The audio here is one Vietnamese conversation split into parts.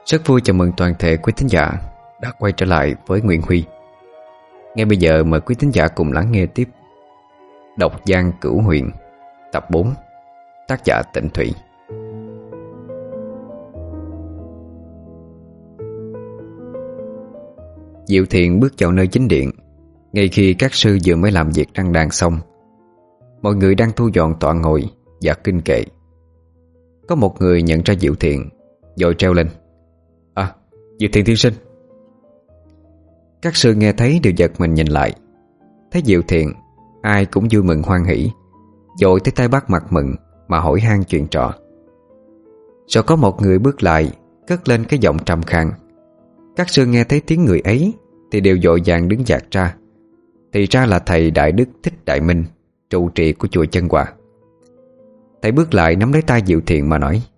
Rất vui chào mừng toàn thể quý thính giả đã quay trở lại với Nguyễn Huy. Ngay bây giờ mời quý thính giả cùng lắng nghe tiếp Độc Giang Cửu Huyền tập 4, tác giả Tịnh Thủy. Diệu Thiện bước vào nơi chính điện ngay khi các sư vừa mới làm việc đăng đàn xong. Mọi người đang thu dọn tọa ngồi và kinh kệ. Có một người nhận ra Diệu Thiện vội treo lên: "À, Diệu Thiện tiên sinh." Các sư nghe thấy đều giật mình nhìn lại. Thấy Diệu Thiện, ai cũng vui mừng hoan hỉ, vội tới tay bắt mặt mừng mà hỏi han chuyện trò. Rồi có một người bước lại, cất lên cái giọng trầm khàn. Các sư nghe thấy tiếng người ấy thì đều vội vàng đứng dạt ra. Thì ra là thầy Đại Đức Thích Đại Minh, trụ trì của chùa Chân Hòa. Thầy bước lại nắm lấy tay Diệu Thiện mà nói: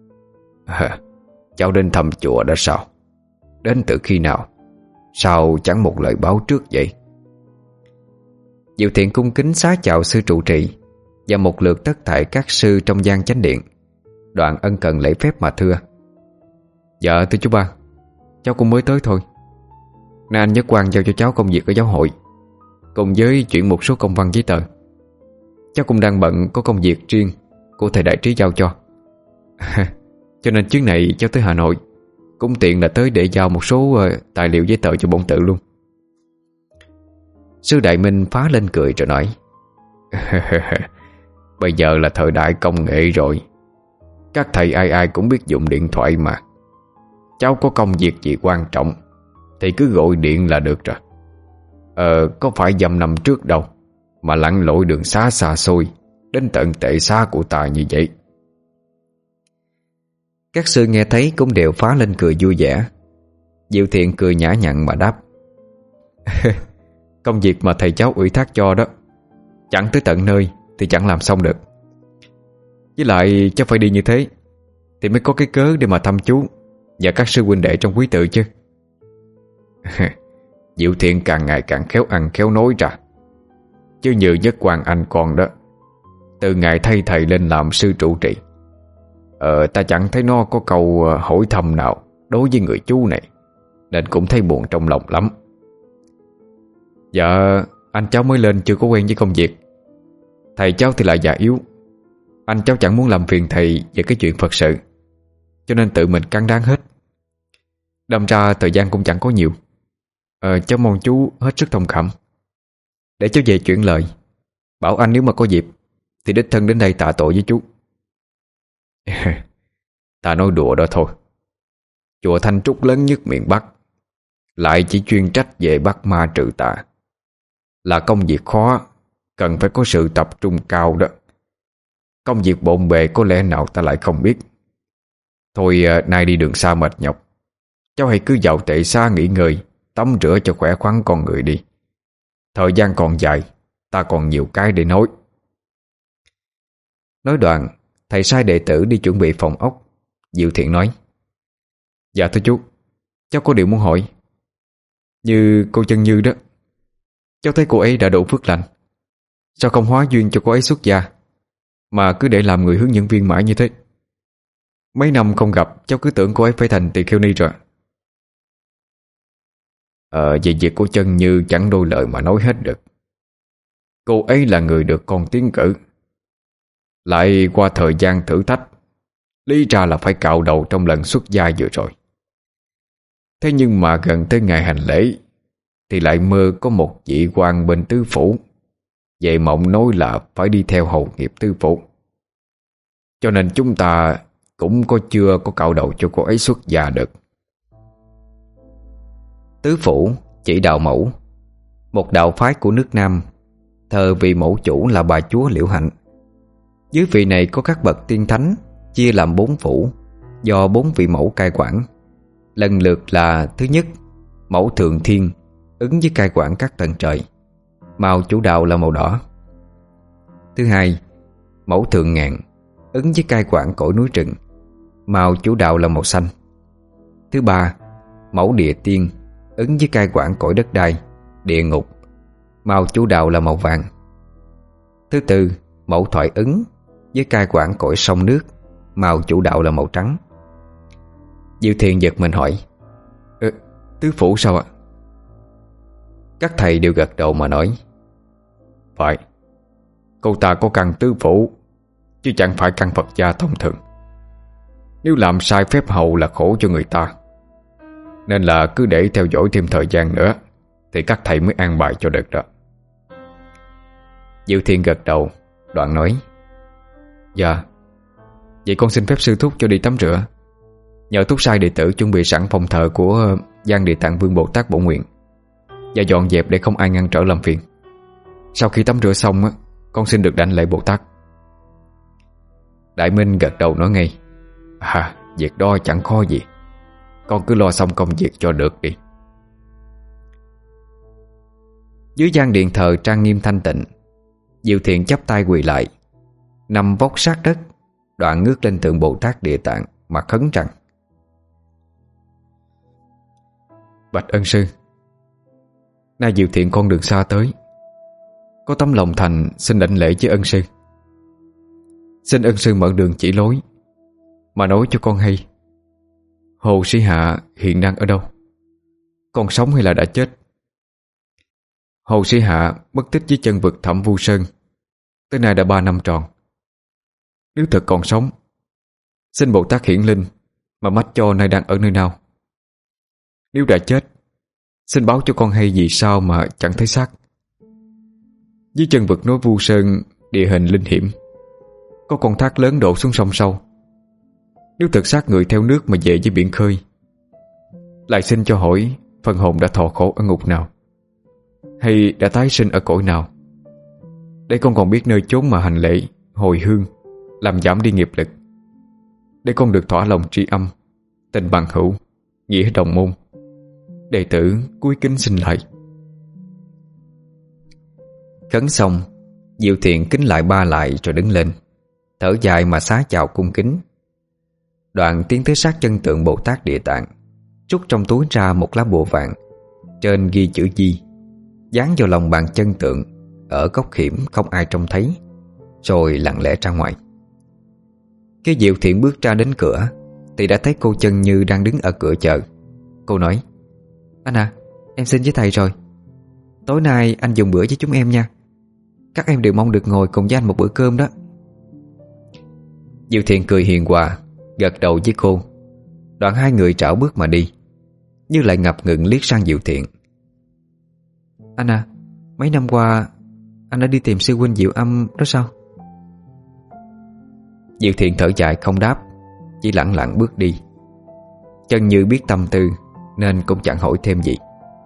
"Cháu đến thăm chùa đã sao? Đến từ khi nào? Sao chẳng một lời báo trước vậy?" Diệu Thiện cung kính xá chào sư trụ trì và một lượt tất thảy các sư trong gian chánh điện, đoạn ân cần lễ phép mà thưa: "Dạ thưa chú ba, cháu cũng mới tới thôi. Nay anh Nhất Quang giao cho cháu công việc ở giáo hội, cùng với chuyển một số công văn giấy tờ. Cháu cũng đang bận có công việc riêng của thầy Đại Trí giao cho. Cho nên chuyến này cháu tới Hà Nội cũng tiện là tới để giao một số tài liệu giấy tờ cho bổn tự luôn." Sư Đại Minh phá lên cười rồi nói: "Bây giờ là thời đại công nghệ rồi, các thầy ai ai cũng biết dùng điện thoại mà. Cháu có công việc gì quan trọng thì cứ gọi điện là được rồi. Có phải dăm năm trước đâu mà lặn lội đường xá xa xôi đến tận tệ xá của ta như vậy." Các sư nghe thấy cũng đều phá lên cười vui vẻ. Diệu Thiện cười nhã nhặn mà đáp: "Công việc mà thầy cháu ủy thác cho đó, chẳng tới tận nơi thì chẳng làm xong được. Với lại cháu phải đi như thế thì mới có cái cớ để mà thăm chú và các sư huynh đệ trong quý tự chứ." Diệu Thiện càng ngày càng khéo ăn khéo nói ra. Chứ như Nhất Quang anh con đó, từ ngày thay thầy lên làm sư trụ trì, ta chẳng thấy nó có câu hỏi thăm nào đối với người chú này, nên cũng thấy buồn trong lòng lắm. Dạ, anh cháu mới lên chưa có quen với công việc. Thầy cháu thì lại già yếu. Anh cháu chẳng muốn làm phiền thầy về cái chuyện Phật sự, cho nên tự mình cán đáng hết. Đâm ra thời gian cũng chẳng có nhiều. Cháu mong chú hết sức thông cảm. Để cháu về chuyển lời, bảo anh nếu mà có dịp thì đích thân đến đây tạ tội với chú." "Ta nói đùa đó thôi. Chùa Thanh Trúc lớn nhất miền Bắc, lại chỉ chuyên trách về bắt ma trừ tà, là công việc khó, cần phải có sự tập trung cao đó. Công việc bộn bề có lẽ nào ta lại không biết. Thôi nay đi đường xa mệt nhọc, cháu hãy cứ vào tệ xá nghỉ ngơi, tắm rửa cho khỏe khoắn con người đi. Thời gian còn dài, ta còn nhiều cái để nói." Nói đoạn, thầy sai đệ tử đi chuẩn bị phòng ốc. Diệu Thiện nói: "Dạ thưa chú, cháu có điều muốn hỏi. Như cô Chân Như đó, cháu thấy cô ấy đã đủ phước lành, sao không hóa duyên cho cô ấy xuất gia, mà cứ để làm người hướng dẫn viên mãi như thế? Mấy năm không gặp, cháu cứ tưởng cô ấy phải thành tỳ kheo ni rồi." Về việc của Chân Như chẳng đôi lời mà nói hết được. Cô ấy là người được con tiến cử, lại qua thời gian thử thách, lý ra là phải cạo đầu trong lần xuất gia vừa rồi. Thế nhưng mà gần tới ngày hành lễ thì lại mơ có một vị quan bên tứ phủ về mộng nói là phải đi theo hầu nghiệp tứ phủ. Cho nên chúng ta cũng chưa có cạo đầu cho cô ấy xuất gia được. Tứ phủ chỉ đạo mẫu, một đạo phái của nước Nam, thờ vị mẫu chủ là bà chúa Liễu Hạnh. Dưới vị này có các bậc tiên thánh chia làm 4 phủ, do 4 vị mẫu cai quản, lần lượt là: thứ nhất, mẫu Thượng Thiên, ứng với cai quản các tầng trời, màu chủ đạo là màu đỏ. Thứ hai, mẫu Thượng Ngạn, ứng với cai quản cõi núi rừng, màu chủ đạo là màu xanh. Thứ ba, mẫu Địa Tiên, ứng với cai quản cõi đất đai, địa ngục, màu chủ đạo là màu vàng. Thứ tư, mẫu Thoại Ứng, với cai quản cõi sông nước, màu chủ đạo là màu trắng. Diệu Thiền giật mình hỏi: Tứ phủ sao ạ? Các thầy đều gật đầu mà nói: Phải, cô ta có căn tứ phủ, chứ chẳng phải căn Phật gia thông thường. Nếu làm sai phép hậu là khổ cho người ta, nên là cứ để theo dõi thêm thời gian nữa thì các thầy mới an bài cho được đó. Diệu Thiên gật đầu, đoạn nói: Dạ, vậy con xin phép sư thúc cho đi tắm rửa, nhờ thúc sai đệ tử chuẩn bị sẵn phòng thờ của Giang Địa Tạng Vương Bồ Tát bổ nguyện, và dọn dẹp để không ai ngăn trở làm phiền. Sau khi tắm rửa xong con xin được đảnh lễ Bồ Tát. Đại Minh gật đầu nói ngay: Việc đó chẳng khó gì, con cứ lo xong công việc cho được đi. Dưới gian điện thờ trang nghiêm thanh tịnh, Diệu Thiện chắp tay quỳ lại, nằm vóc sát đất, đoạn ngước lên tượng Bồ Tát Địa Tạng mà khấn rằng: Bạch ân sư, nay Diệu Thiện con đường xa tới, có tấm lòng thành xin đảnh lễ với ân sư. Xin ân sư mở đường chỉ lối, mà nói cho con hay, Hồ Sĩ Hạ hiện đang ở đâu? Còn sống hay là đã chết? Hồ Sĩ Hạ mất tích dưới chân vực Thẳm Vu Sơn tới nay đã 3 năm tròn. Nếu thật còn sống, xin Bồ Tát hiển linh mà mách cho nay đang ở nơi nào. Nếu đã chết, xin báo cho con hay vì sao mà chẳng thấy xác. Dưới chân vực núi Vu Sơn địa hình linh hiểm, có con thác lớn đổ xuống sông sâu. Nếu thật xác người theo nước mà về với biển khơi, lại xin cho hỏi phần hồn đã thọ khổ ở ngục nào, hay đã tái sinh ở cõi nào, để con còn biết nơi chốn mà hành lễ hồi hương, làm giảm đi nghiệp lực, để con được thỏa lòng tri âm, tình bằng hữu, nghĩa đồng môn. Đệ tử cúi kính xin lạy. Khấn xong, Diệu Thiện kính lại 3 lại rồi đứng lên, thở dài mà xá chào cung kính. Đoạn tiến tới sát chân tượng Bồ Tát Địa Tạng, rút trong túi ra một lá bùa vàng, trên ghi chữ Di, dán vào lòng bàn chân tượng ở góc hiểm không ai trông thấy, rồi lặng lẽ ra ngoài. Cái Diệu Thiện bước ra đến cửa thì đã thấy cô Chân Như đang đứng ở cửa chờ. Cô nói: Anh à, em xin với thầy rồi. Tối nay anh dùng bữa với chúng em nha. Các em đều mong được ngồi cùng với anh một bữa cơm đó. Diệu Thiện cười hiền hòa, gật đầu với cô. Đoạn hai người trảo bước mà đi, như lại ngập ngừng liếc sang Diệu Thiện. Anh à, mấy năm qua anh đã đi tìm sư huynh Diệu Âm đó sao? Diệu Thiện thở dài không đáp, chỉ lặng lặng bước đi. Chân Như biết tâm tư nên cũng chẳng hỏi thêm gì.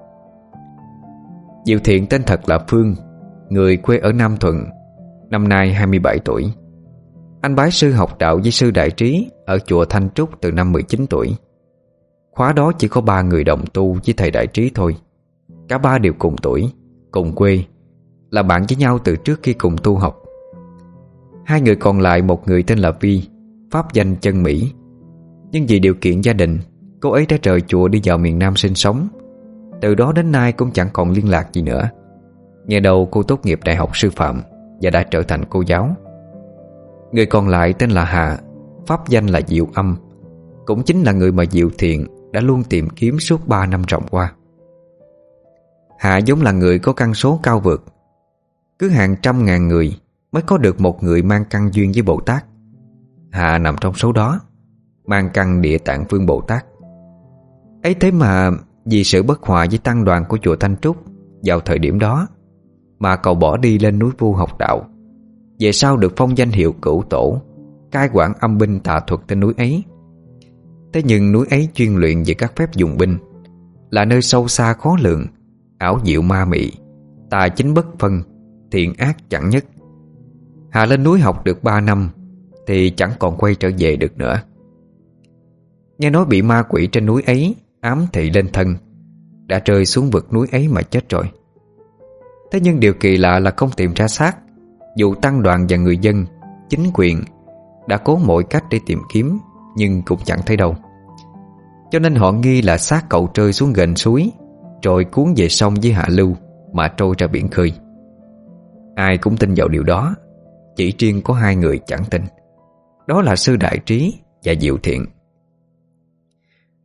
Diệu Thiện tên thật là Phương, người quê ở Nam Thuận, năm nay 27 tuổi. Anh bái sư học đạo với sư Đại Trí ở chùa Thanh Trúc từ năm 19 tuổi. Khóa đó chỉ có 3 người đồng tu với thầy Đại Trí thôi. Cả 3 đều cùng tuổi, cùng quê, là bạn với nhau từ trước khi cùng tu học. 2 người còn lại, một người tên là Vi, pháp danh Chân Mỹ. Nhưng vì điều kiện gia đình, cô ấy đã rời chùa đi vào miền Nam sinh sống. Từ đó đến nay cũng chẳng còn liên lạc gì nữa. Nghe đầu cô tốt nghiệp đại học sư phạm và đã trở thành cô giáo. Người còn lại tên là Hà, pháp danh là Diệu Âm, cũng chính là người mà Diệu Thiện đã luôn tìm kiếm suốt 3 năm ròng qua. Hà giống là người có căn số cao vượt. Cứ hàng trăm ngàn người mới có được một người mang căn duyên với Bồ Tát. Hà nằm trong số đó, mang căn Địa Tạng Vương Bồ Tát. Ấy thế mà vì sự bất hòa với tăng đoàn của chùa Thanh Trúc vào thời điểm đó mà cậu bỏ đi lên núi Vu học đạo. Về sau được phong danh hiệu Cửu Tổ, cai quản âm binh tà thuật trên núi ấy. Thế nhưng núi ấy chuyên luyện về các phép dùng binh, là nơi sâu xa khó lường, ảo diệu ma mị, tà chính bất phân, thiện ác chẳng nhất. Hà lên núi học được 3 năm thì chẳng còn quay trở về được nữa. Nghe nói bị ma quỷ trên núi ấy ám thị lên thân, đã rơi xuống vực núi ấy mà chết rồi. Thế nhưng điều kỳ lạ là không tìm ra xác, dù tăng đoàn và người dân, chính quyền đã cố mọi cách để tìm kiếm, nhưng cũng chẳng thấy đâu. Cho nên họ nghi là xác cậu rơi xuống gần suối, rồi cuốn về sông với hạ lưu mà trôi ra biển khơi. Ai cũng tin vào điều đó, chỉ riêng có 2 người chẳng tin. Đó là sư Đại Trí và Diệu Thiện.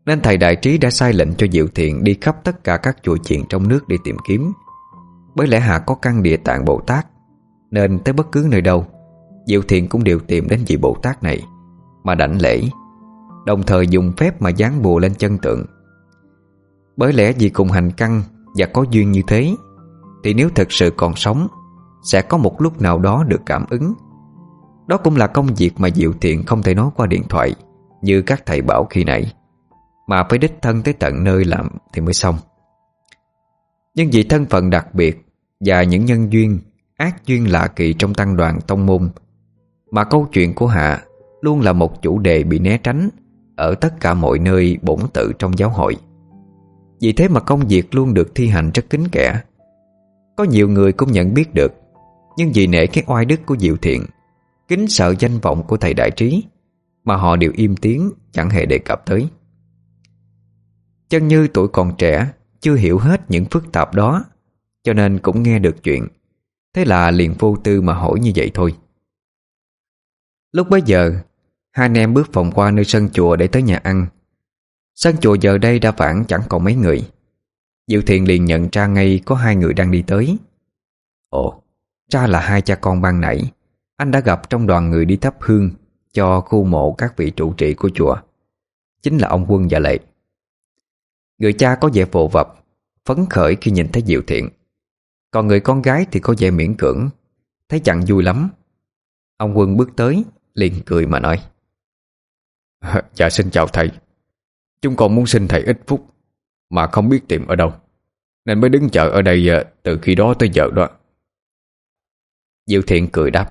nên thầy Đại Trí đã sai lệnh cho Diệu Thiện đi khắp tất cả các chùa chiền trong nước để tìm kiếm. Bởi lẽ Hạ có căn Địa Tạng Bồ Tát, nên tới bất cứ nơi đâu, Diệu Thiện cũng đều tìm đến vị Bồ Tát này mà đảnh lễ, đồng thời dùng phép mà dán bùa lên chân tượng. Bởi lẽ vì cùng hành căn và có duyên như thế, thì nếu thực sự còn sống, sẽ có một lúc nào đó được cảm ứng. Đó cũng là công việc mà Diệu Thiện không thể nói qua điện thoại như các thầy bảo khi nãy, mà phải đích thân tới tận nơi làm thì mới xong. Nhưng vì thân phận đặc biệt và những nhân duyên, ác duyên lạ kỳ trong tăng đoàn tông môn, mà câu chuyện của Hạ luôn là một chủ đề bị né tránh ở tất cả mọi nơi bổn tự trong giáo hội. Vì thế mà công việc luôn được thi hành rất kín kẽ. Có nhiều người cũng nhận biết được, nhưng vì nể cái oai đức của Diệu Thiện, kính sợ danh vọng của thầy Đại Trí, mà họ đều im tiếng, chẳng hề đề cập tới. Chân Như tuổi còn trẻ, chưa hiểu hết những phức tạp đó, cho nên cũng nghe được chuyện. Thế là liền vô tư mà hỏi như vậy thôi. Lúc bấy giờ, hai anh em bước vòng qua nơi sân chùa để tới nhà ăn. Sân chùa giờ đây đã vắng chẳng còn mấy người. Diệu Thiện liền nhận ra ngay có hai người đang đi tới. Ồ, ra là hai cha con ban nãy anh đã gặp trong đoàn người đi thắp hương cho khu mộ các vị trụ trì của chùa. Chính là ông Quân và Lệ. Người cha có vẻ vồ vập, phấn khởi khi nhìn thấy Diệu Thiện. Còn người con gái thì có vẻ miễn cưỡng, thấy chẳng vui lắm. Ông Quân bước tới, liền cười mà nói: Dạ xin chào thầy. Chúng con muốn xin thầy ít phút, mà không biết tìm ở đâu, nên mới đứng chờ ở đây từ khi đó tới giờ đó. Diệu Thiện cười đáp: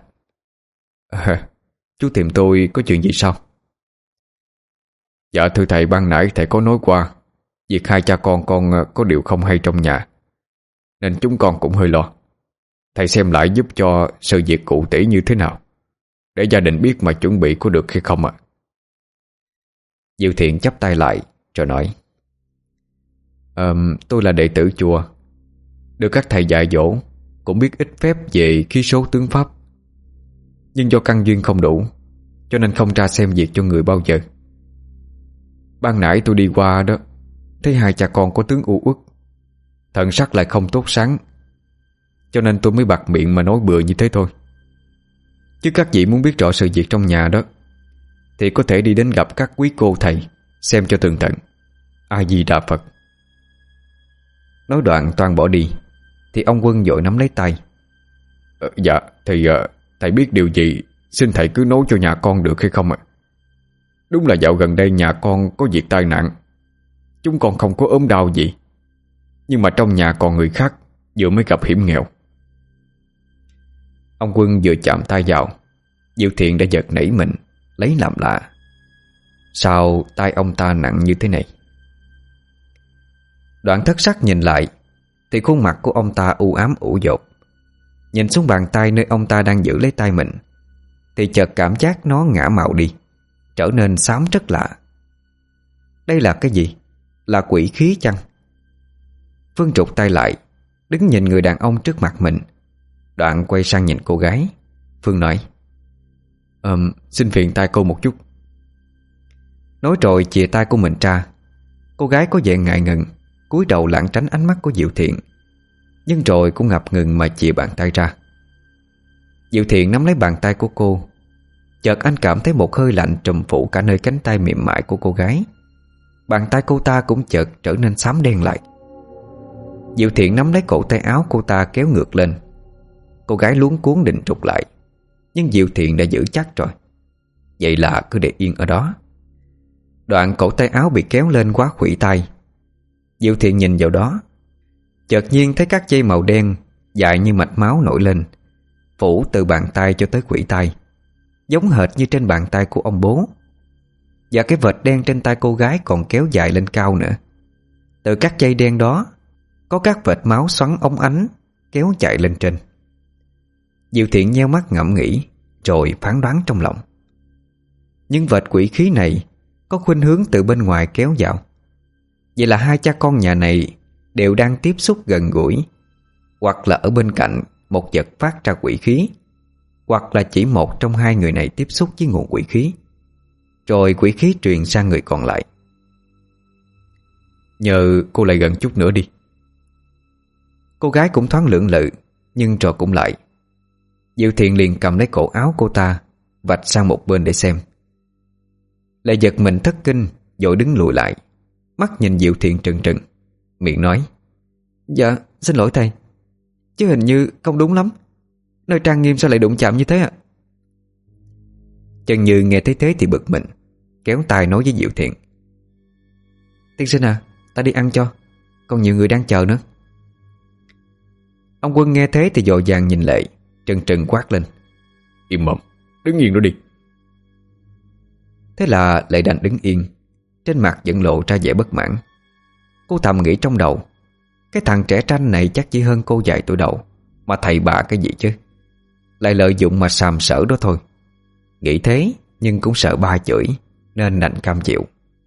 Chú tìm tôi có chuyện gì sao? Dạ thưa thầy, ban nãy thầy có nói qua việc hai cha con có điều không hay trong nhà, nên chúng con cũng hơi lo. Thầy xem lại giúp cho sự việc cụ thể như thế nào, để gia đình biết mà chuẩn bị có được hay không ạ? Diệu Thiện chắp tay lại rồi nói: Tôi là đệ tử chùa, được các thầy dạy dỗ, cũng biết ít phép về khí số tướng pháp. Nhưng do căn duyên không đủ, cho nên không ra xem việc cho người bao giờ. Ban nãy tôi đi qua đó, thấy hai cha con có tướng u uất, thần sắc lại không tốt sáng, cho nên tôi mới bặt miệng mà nói bừa như thế thôi. Chứ các vị muốn biết rõ sự việc trong nhà đó, thì có thể đi đến gặp các quý cô thầy xem cho tường tận. A Di Đà Phật. Nói đoạn toan bỏ đi, thì ông Quân vội nắm lấy tay. Dạ thì thầy biết điều gì, xin thầy cứ nói cho nhà con được hay không ạ? Đúng là dạo gần đây nhà con có việc tai nạn. Chúng con không có ốm đau gì, nhưng mà trong nhà còn người khác vừa mới gặp hiểm nghèo. Ông Quân vừa chạm tay vào, Diệu Thiện đã giật nảy mình, lấy làm lạ. Sao tay ông ta nặng như thế này? Đoạn thất sắc nhìn lại, thì khuôn mặt của ông ta u ám ủ dột. Nhìn xuống bàn tay nơi ông ta đang giữ lấy tay mình, thì chợt cảm giác nó ngả màu đi, trở nên xám rất lạ. Đây là cái gì? Là quỷ khí chăng? Phương trục tay lại, đứng nhìn người đàn ông trước mặt mình. Đoạn quay sang nhìn cô gái. Phương nói: Xin phiền tay cô một chút. Nói rồi chìa tay của mình ra. Cô gái có vẻ ngại ngần, cúi đầu lảng tránh ánh mắt của Diệu Thiện, nhưng rồi cũng ngập ngừng mà chìa bàn tay ra. Diệu Thiện nắm lấy bàn tay của cô. Chợt anh cảm thấy một hơi lạnh trùm phủ cả nơi cánh tay mềm mại của cô gái. Bàn tay cô ta cũng chợt trở nên xám đen lại. Diệu Thiện nắm lấy cổ tay áo cô ta kéo ngược lên. Cô gái luống cuống định trục lại, nhưng Diệu Thiện đã giữ chắc rồi. Vậy là cứ để yên ở đó. Đoạn cổ tay áo bị kéo lên quá khuỷu tay. Diệu Thiện nhìn vào đó, chợt nhiên thấy các dây màu đen dài như mạch máu nổi lên, phủ từ bàn tay cho tới khuỷu tay, giống hệt như trên bàn tay của ông bố. Và cái vệt đen trên tay cô gái còn kéo dài lên cao nữa. Từ các dây đen đó có các vệt máu xoắn óng ánh kéo chạy lên trên. Diệu Thiện nheo mắt ngẫm nghĩ, rồi phán đoán trong lòng. Nhưng vệt quỷ khí này có khuynh hướng từ bên ngoài kéo vào. Vậy là hai cha con nhà này đều đang tiếp xúc gần gũi, hoặc là ở bên cạnh một vật phát ra quỷ khí, hoặc là chỉ một trong hai người này tiếp xúc với nguồn quỷ khí, rồi quỷ khí truyền sang người còn lại. Nhờ cô lại gần chút nữa đi. Cô gái cũng thoáng lưỡng lự, nhưng rồi cũng lại. Diệu Thiện liền cầm lấy cổ áo cô ta, vạch sang một bên để xem. Lại giật mình thất kinh, vội đứng lùi lại, mắt nhìn Diệu Thiện trừng trừng, miệng nói: Dạ xin lỗi thầy, chứ hình như không đúng lắm. Nơi trang nghiêm sao lại đụng chạm như thế ạ? Chân Như nghe thấy thế thì bực mình, kéo tay nói với Diệu Thiện: Tiên sinh à, ta đi ăn cho, còn nhiều người đang chờ nữa. Ông Quân nghe thế thì vội vàng nhìn Lệ, trừng trừng quát lên: Im mồm, đứng yên đó đi. Thế là Lệ đành đứng yên, trên mặt vẫn lộ ra vẻ bất mãn. Cô thầm nghĩ trong đầu: cái thằng trẻ tranh này chắc chỉ hơn cô vài tuổi đầu, mà thầy bà cái gì chứ, lại lợi dụng mà sàm sỡ đó thôi. Nghĩ thế nhưng cũng sợ ba chửi, nên đành cam chịu.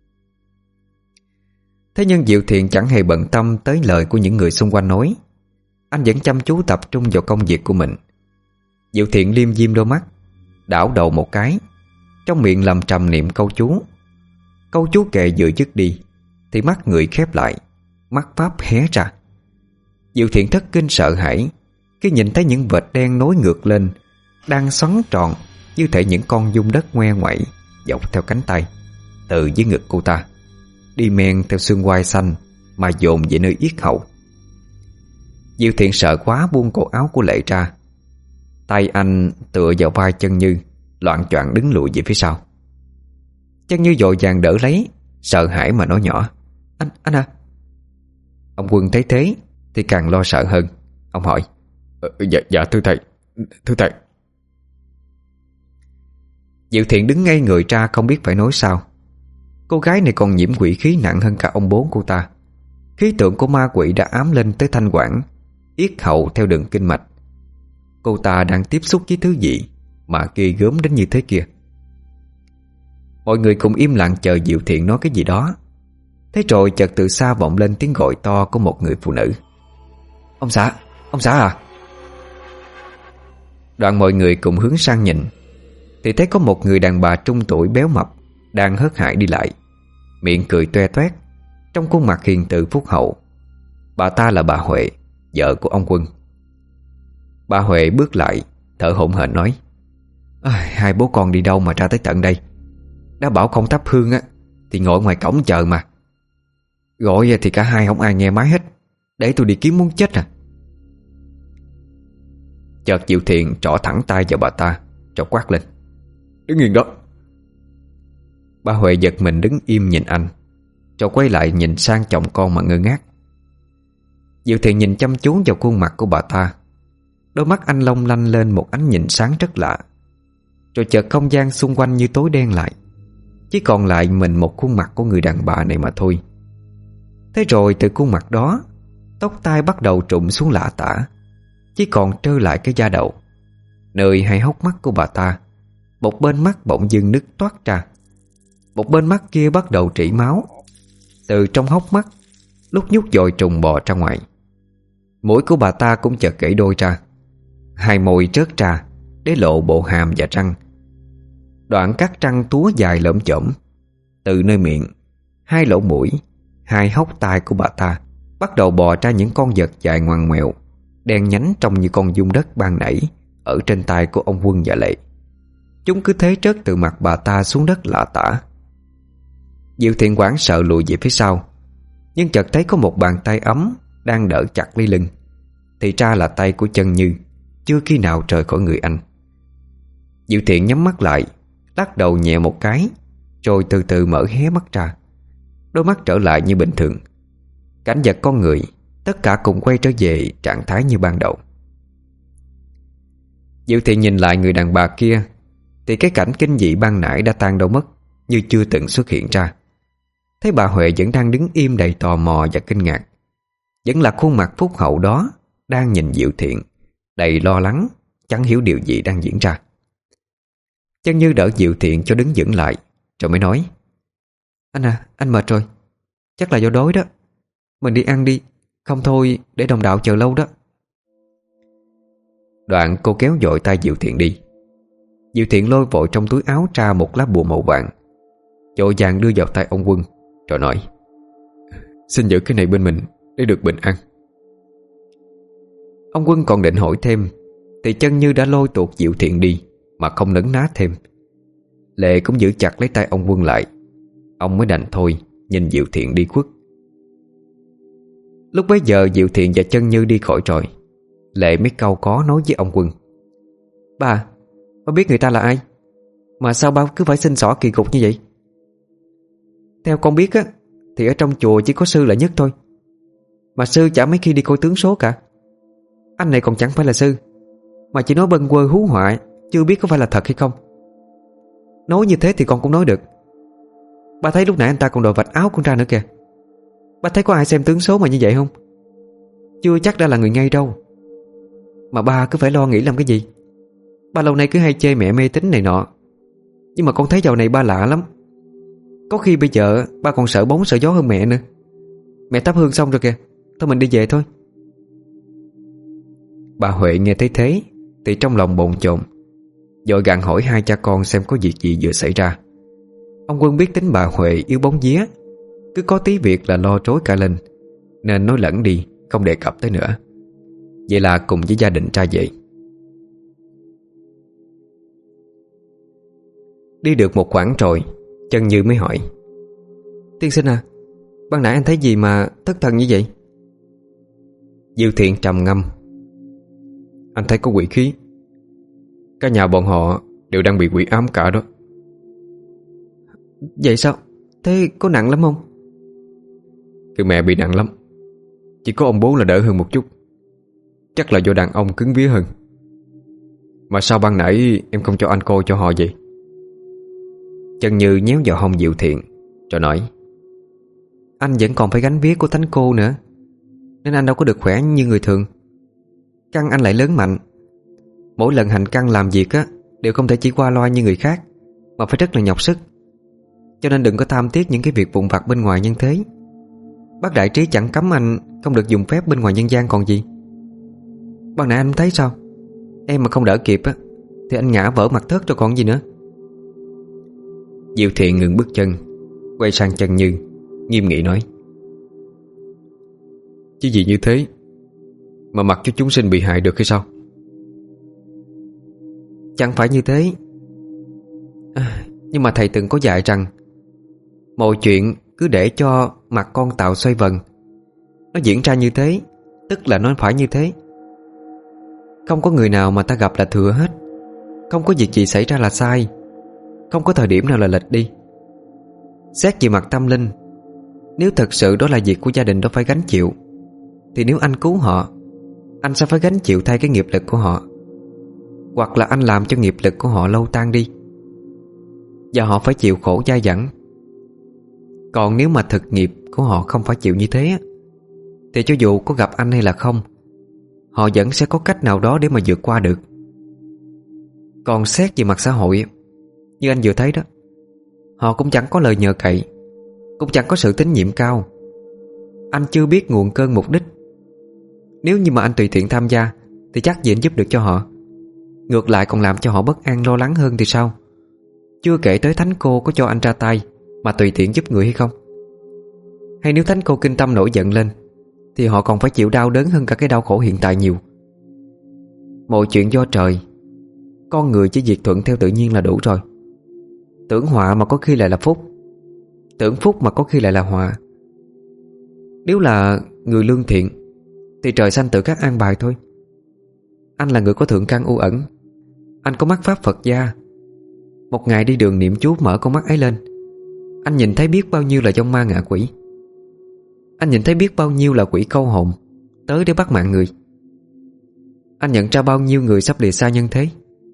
Thế nhưng Diệu Thiện chẳng hề bận tâm tới lời của những người xung quanh nói. Anh vẫn chăm chú tập trung vào công việc của mình. Diệu Thiện liêm diêm đôi mắt, đảo đầu một cái, trong miệng lầm trầm niệm câu chú. Câu chú kệ vừa dứt đi thì mắt người khép lại, mắt pháp hé ra. Diệu Thiện thất kinh sợ hãi khi nhìn thấy những vệt đen nối ngược lên, đang xoắn tròn như thể những con giun đất ngoe ngoẩy dọc theo cánh tay, từ dưới ngực cô ta đi men theo xương quai xanh mà dồn về nơi yết hầu. Diệu Thiện sợ quá buông cổ áo của Lệ ra. Tay anh tựa vào vai Chân Như, loạng choạng đứng lùi về phía sau. Chân Như vội vàng đỡ lấy, sợ hãi mà nói nhỏ: Anh à. Ông Quân thấy thế thì càng lo sợ hơn. Ông hỏi: Dạ thưa thầy. Diệu Thiện đứng ngay người ra, không biết phải nói sao. Cô gái này còn nhiễm quỷ khí nặng hơn cả ông bố cô ta. Khí tượng của ma quỷ đã ám lên tới thanh quản, yết hầu theo đường kinh mạch. Cô ta đang tiếp xúc với thứ gì mà ghê gớm đến như thế kia? Mọi người cùng im lặng chờ Diệu Thiện nói cái gì đó. Thế rồi chợt từ xa vọng lên tiếng gọi to của một người phụ nữ: Ông xã à. Đoạn mọi người cùng hướng sang nhìn, thì thấy có một người đàn bà trung tuổi béo mập đang hớt hải đi lại, miệng cười toe toét, trong khuôn mặt hiền từ phúc hậu. Bà ta là bà Huệ, vợ của ông Quân. Bà Huệ bước lại, thở hổn hển nói: Hai bố con đi đâu mà ra tới tận đây? Đã bảo không thắp hương á thì ngồi ngoài cổng chờ mà. Gọi thì cả hai không ai nghe máy hết, để tôi đi kiếm muốn chết à. Chợt Diệu Thiện trỏ thẳng tay vào bà ta, rồi quát lên: Đứng yên đó. Bà Huệ giật mình đứng im nhìn anh, rồi quay lại nhìn sang chồng con mà ngơ ngác. Diệu Thiện nhìn chăm chú vào khuôn mặt của bà ta. Đôi mắt anh long lanh lên một ánh nhìn sáng rất lạ. Rồi chợt không gian xung quanh như tối đen lại, chỉ còn lại mình một khuôn mặt của người đàn bà này mà thôi. Thế rồi từ khuôn mặt đó, tóc tai bắt đầu trụm xuống lả tả, chỉ còn trơ lại cái da đầu. Nơi hai hốc mắt của bà ta, một bên mắt bỗng dưng nứt toát ra, một bên mắt kia bắt đầu trĩ máu. Từ trong hốc mắt lúc nhúc dội trùng bò ra ngoài. Mũi của bà ta cũng chợt gãy đôi ra, hai môi trớt ra để lộ bộ hàm và răng. Đoạn các răng túa dài lởm chởm. Từ nơi miệng, hai lỗ mũi, hai hốc tai của bà ta bắt đầu bò ra những con vật dài ngoằn ngoèo, đen nhánh trông như con giun đất ban nãy ở trên tay của ông Quân và Lệ. Chúng cứ thế rớt từ mặt bà ta xuống đất lạ tả. Diệu Thiện hoảng sợ lùi về phía sau, nhưng chợt thấy có một bàn tay ấm đang đỡ chặt lấy lưng. Thì ra là tay của Chân Như, chưa khi nào rời khỏi người anh. Diệu Thiện nhắm mắt lại, lắc đầu nhẹ một cái, rồi từ từ mở hé mắt ra. Đôi mắt trở lại như bình thường. Cảnh vật con người, tất cả cùng quay trở về trạng thái như ban đầu. Diệu Thiện nhìn lại người đàn bà kia, thì cái cảnh kinh dị ban nãy đã tan đâu mất, như chưa từng xuất hiện ra. Thấy bà Huệ vẫn đang đứng im đầy tò mò và kinh ngạc. Vẫn là khuôn mặt phúc hậu đó đang nhìn Diệu Thiện đầy lo lắng, chẳng hiểu điều gì đang diễn ra. Chân Như đỡ Diệu Thiện cho đứng vững lại, rồi mới nói: Anh à, anh mệt rồi, chắc là do đói đó. Mình đi ăn đi, không thôi để đồng đạo chờ lâu đó. Đoạn cô kéo vội tay Diệu Thiện đi. Diệu Thiện lôi vội trong túi áo ra một lá bùa màu vàng, vội vàng đưa vào tay ông Quân, rồi nói: Xin giữ cái này bên mình để được bình an. Ông Quân còn định hỏi thêm thì Chân Như đã lôi tuột Diệu Thiện đi mà không nấn ná thêm. Lệ cũng giữ chặt lấy tay ông Quân lại. Ông mới đành thôi, nhìn Diệu Thiện đi khuất. Lúc bấy giờ Diệu Thiện và Chân Như đi khỏi rồi, Lệ mới cau có nói với ông Quân: Ba biết người ta là ai mà sao ba cứ phải xin xỏ kỳ cục như vậy? Theo con biết á, thì ở trong chùa chỉ có sư là nhất thôi, mà sư chả mấy khi đi coi tướng số cả. Anh này còn chẳng phải là sư, mà chỉ nói bâng quơ hú họa, chưa biết có phải là thật hay không. Nói như thế thì con cũng nói được. Ba thấy lúc nãy anh ta còn đội vạch áo con ra nữa kìa. Ba thấy có ai xem tướng số mà như vậy không? Chưa chắc đã là người ngay đâu. Mà ba cứ phải lo nghĩ làm cái gì? Ba lâu nay cứ hay chê mẹ mê tín này nọ, nhưng mà con thấy dạo này ba lạ lắm. Có khi bây giờ ba còn sợ bóng sợ gió hơn mẹ nữa. Mẹ thắp hương xong rồi kìa, thôi mình đi về thôi. Bà Huệ nghe thấy thế thì trong lòng bồn chồn, vội gặng hỏi hai cha con xem có việc gì vừa xảy ra. Ông Quân biết tính bà Huệ yếu bóng vía, cứ có tí việc là lo trối cả lên, nên nói lẫn đi, không đề cập tới nữa. Vậy là cùng với gia đình ra về. Đi được một quãng rồi, Chân Như mới hỏi: Tiên sinh à, ban nãy anh thấy gì mà thất thần như vậy? Diệu Thiện trầm ngâm: Anh thấy có quỷ khí. Cả nhà bọn họ đều đang bị quỷ ám cả đó. Vậy sao? Thế có nặng lắm không? Cái mẹ bị nặng lắm, chỉ có ông bố là đỡ hơn một chút. Chắc là do đàn ông cứng vía hơn. Mà sao ban nãy em không cho anh coi cho họ vậy? Chân Như nhéo vào hông Diệu Thiện rồi nói: Anh vẫn còn phải gánh vía của thánh cô nữa, nên anh đâu có được khỏe như người thường. Căn anh lại lớn mạnh, mỗi lần hành căn làm việc á đều không thể chỉ qua loa như người khác, mà phải rất là nhọc sức. Cho nên đừng có tham tiếc những cái việc vụn vặt bên ngoài nhân thế. Bác đại trí chẳng cấm anh không được dùng phép bên ngoài nhân gian còn gì. Ban nãy anh thấy sao? Em mà không đỡ kịp á thì anh ngã vỡ mặt thớt cho còn gì nữa. Diệu Thiện ngừng bước chân, quay sang Chân Như, nghiêm nghị nói: Chứ gì như thế mà mặc cho chúng sinh bị hại được hay sao? Chẳng phải như thế nhưng mà thầy từng có dạy rằng mọi chuyện cứ để cho mặt con tạo xoay vần. Nó diễn ra như thế, tức là nó phải như thế. Không có người nào mà ta gặp là thừa hết. Không có việc gì xảy ra là sai. Không có thời điểm nào là lệch đi. Xét về mặt tâm linh, nếu thật sự đó là việc của gia đình đó phải gánh chịu, thì nếu anh cứu họ, anh sẽ phải gánh chịu thay cái nghiệp lực của họ. Hoặc là anh làm cho nghiệp lực của họ lâu tan đi, và họ phải chịu khổ dai dẳng. Còn nếu mà thực nghiệp của họ không phải chịu như thế, thì cho dù có gặp anh hay là không, họ vẫn sẽ có cách nào đó để mà vượt qua được. Còn xét về mặt xã hội, như anh vừa thấy đó, họ cũng chẳng có lời nhờ cậy, cũng chẳng có sự tín nhiệm cao. Anh chưa biết nguồn cơn mục đích. Nếu như mà anh tùy tiện tham gia thì chắc gì anh giúp được cho họ. Ngược lại còn làm cho họ bất an lo lắng hơn thì sao? Chưa kể tới thánh cô có cho anh ra tay mà tùy tiện giúp người hay không. Hay nếu thánh cô kinh tâm nổi giận lên thì họ còn phải chịu đau đớn hơn cả cái đau khổ hiện tại nhiều. Mọi chuyện do trời, con người chỉ việc thuận theo tự nhiên là đủ rồi. Tưởng họa mà có khi lại là phúc, tưởng phúc mà có khi lại là họa. Nếu là người lương thiện thì trời xanh tự các an bài thôi. Anh là người có thượng căn u ẩn, anh có mắt pháp Phật gia. Một ngày đi đường niệm chú mở con mắt ấy lên, anh nhìn thấy biết bao nhiêu là vong ma ngạ quỷ. Anh nhìn thấy biết bao nhiêu là quỷ câu hồn tới để bắt mạng người. Anh nhận ra bao nhiêu người sắp lìa xa nhân thế.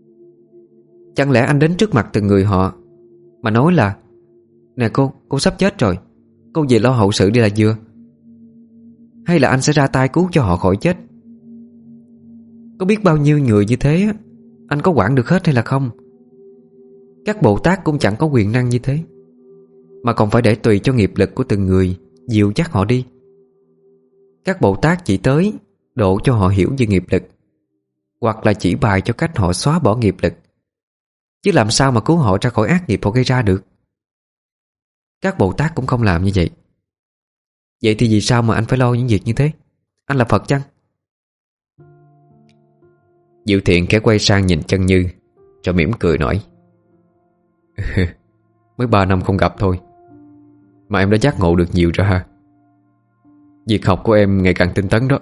Chẳng lẽ anh đến trước mặt từng người họ mà nói là: Nè cô sắp chết rồi, cô về lo hậu sự đi là vừa? Hay là anh sẽ ra tay cứu cho họ khỏi chết? Có biết bao nhiêu người như thế, anh có quản được hết hay là không? Các Bồ Tát cũng chẳng có quyền năng như thế, mà còn phải để tùy cho nghiệp lực của từng người dìu dắt họ đi. Các Bồ Tát chỉ tới độ cho họ hiểu về nghiệp lực, hoặc là chỉ bài cho cách họ xóa bỏ nghiệp lực, chứ làm sao mà cứu họ ra khỏi ác nghiệp họ gây ra được. Các Bồ Tát cũng không làm như vậy. Vậy thì vì sao mà anh phải lo những việc như thế? Anh là Phật chăng? Diệu Thiện khẽ quay sang nhìn Chân Như, rồi mỉm cười nói: Mới 3 năm không gặp thôi mà em đã giác ngộ được nhiều rồi ha. Việc học của em ngày càng tinh tấn đó.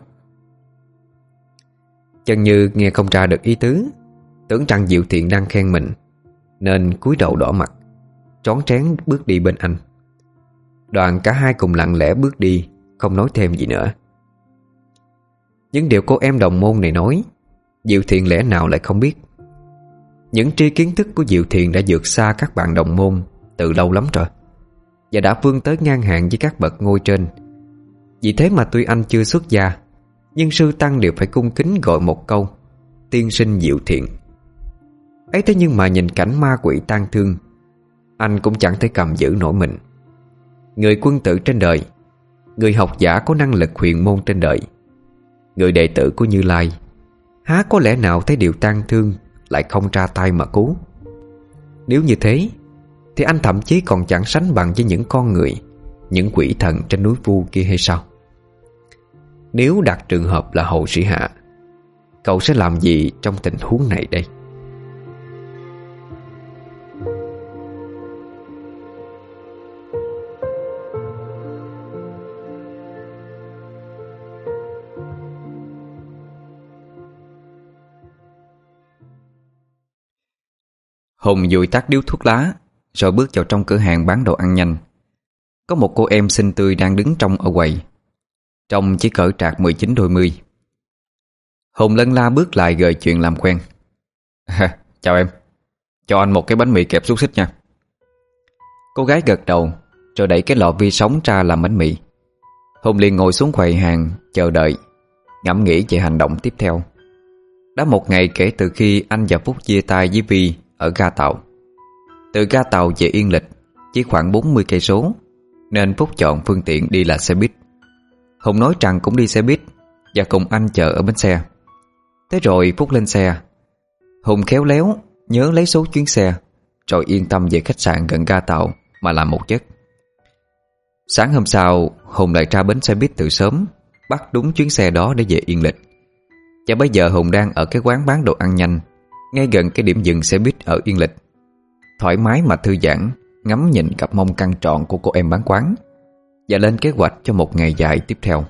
Chân Như nghe không ra được ý tứ, tưởng rằng Diệu Thiện đang khen mình, nên cúi đầu đỏ mặt, rón rén bước đi bên anh. Đoạn cả hai cùng lặng lẽ bước đi, không nói thêm gì nữa. Những điều cô em đồng môn này nói, Diệu Thiện lẽ nào lại không biết. Những tri kiến thức của Diệu Thiện đã vượt xa các bạn đồng môn từ lâu lắm rồi, và đã vươn tới ngang hàng với các bậc ngôi trên. Vì thế mà tuy anh chưa xuất gia, nhưng sư tăng đều phải cung kính gọi một câu: tiên sinh Diệu Thiện. Ấy thế nhưng mà nhìn cảnh ma quỷ tang thương, anh cũng chẳng thể cầm giữ nổi mình. Người quân tử trên đời, người học giả có năng lực huyền môn trên đời, người đệ tử của Như Lai, há có lẽ nào thấy điều tang thương lại không ra tay mà cứu? Nếu như thế thì anh thậm chí còn chẳng sánh bằng với những con người, những quỷ thần trên núi Vu kia hay sao? Nếu đặt trường hợp là Hồ Sĩ Hạ, cậu sẽ làm gì trong tình huống này đây? Hùng dụi tắt điếu thuốc lá, rồi bước vào trong cửa hàng bán đồ ăn nhanh. Có một cô em xinh tươi đang đứng trong ở quầy, trông chỉ cỡ trạc 19 đôi mươi. Hùng lân la bước lại gợi chuyện làm quen. Chào em, cho anh một cái bánh mì kẹp xúc xích nha. Cô gái gật đầu, rồi đẩy cái lọ vi sóng ra làm bánh mì. Hùng liền ngồi xuống quầy hàng chờ đợi, ngẫm nghĩ về hành động tiếp theo. Đã một ngày kể từ khi anh và Phúc chia tay với Vi ở ga tàu. Từ ga tàu về Yên Lịch chỉ khoảng 40 cây số, nên Phúc chọn phương tiện đi là xe buýt. Hùng nói rằng cũng đi xe buýt và cùng anh chờ ở bến xe. Thế rồi Phúc lên xe. Hùng khéo léo nhớ lấy số chuyến xe, rồi yên tâm về khách sạn gần ga tàu mà làm một giấc. Sáng hôm sau, Hùng lại ra bến xe buýt từ sớm, bắt đúng chuyến xe đó để về Yên Lịch. Và bây giờ Hùng đang ở cái quán bán đồ ăn nhanh ngay gần cái điểm dừng xe buýt ở Yên Lịch, thoải mái mà thư giãn, ngắm nhìn cặp mông căng trọn của cô em bán quán và lên kế hoạch cho một ngày dài tiếp theo.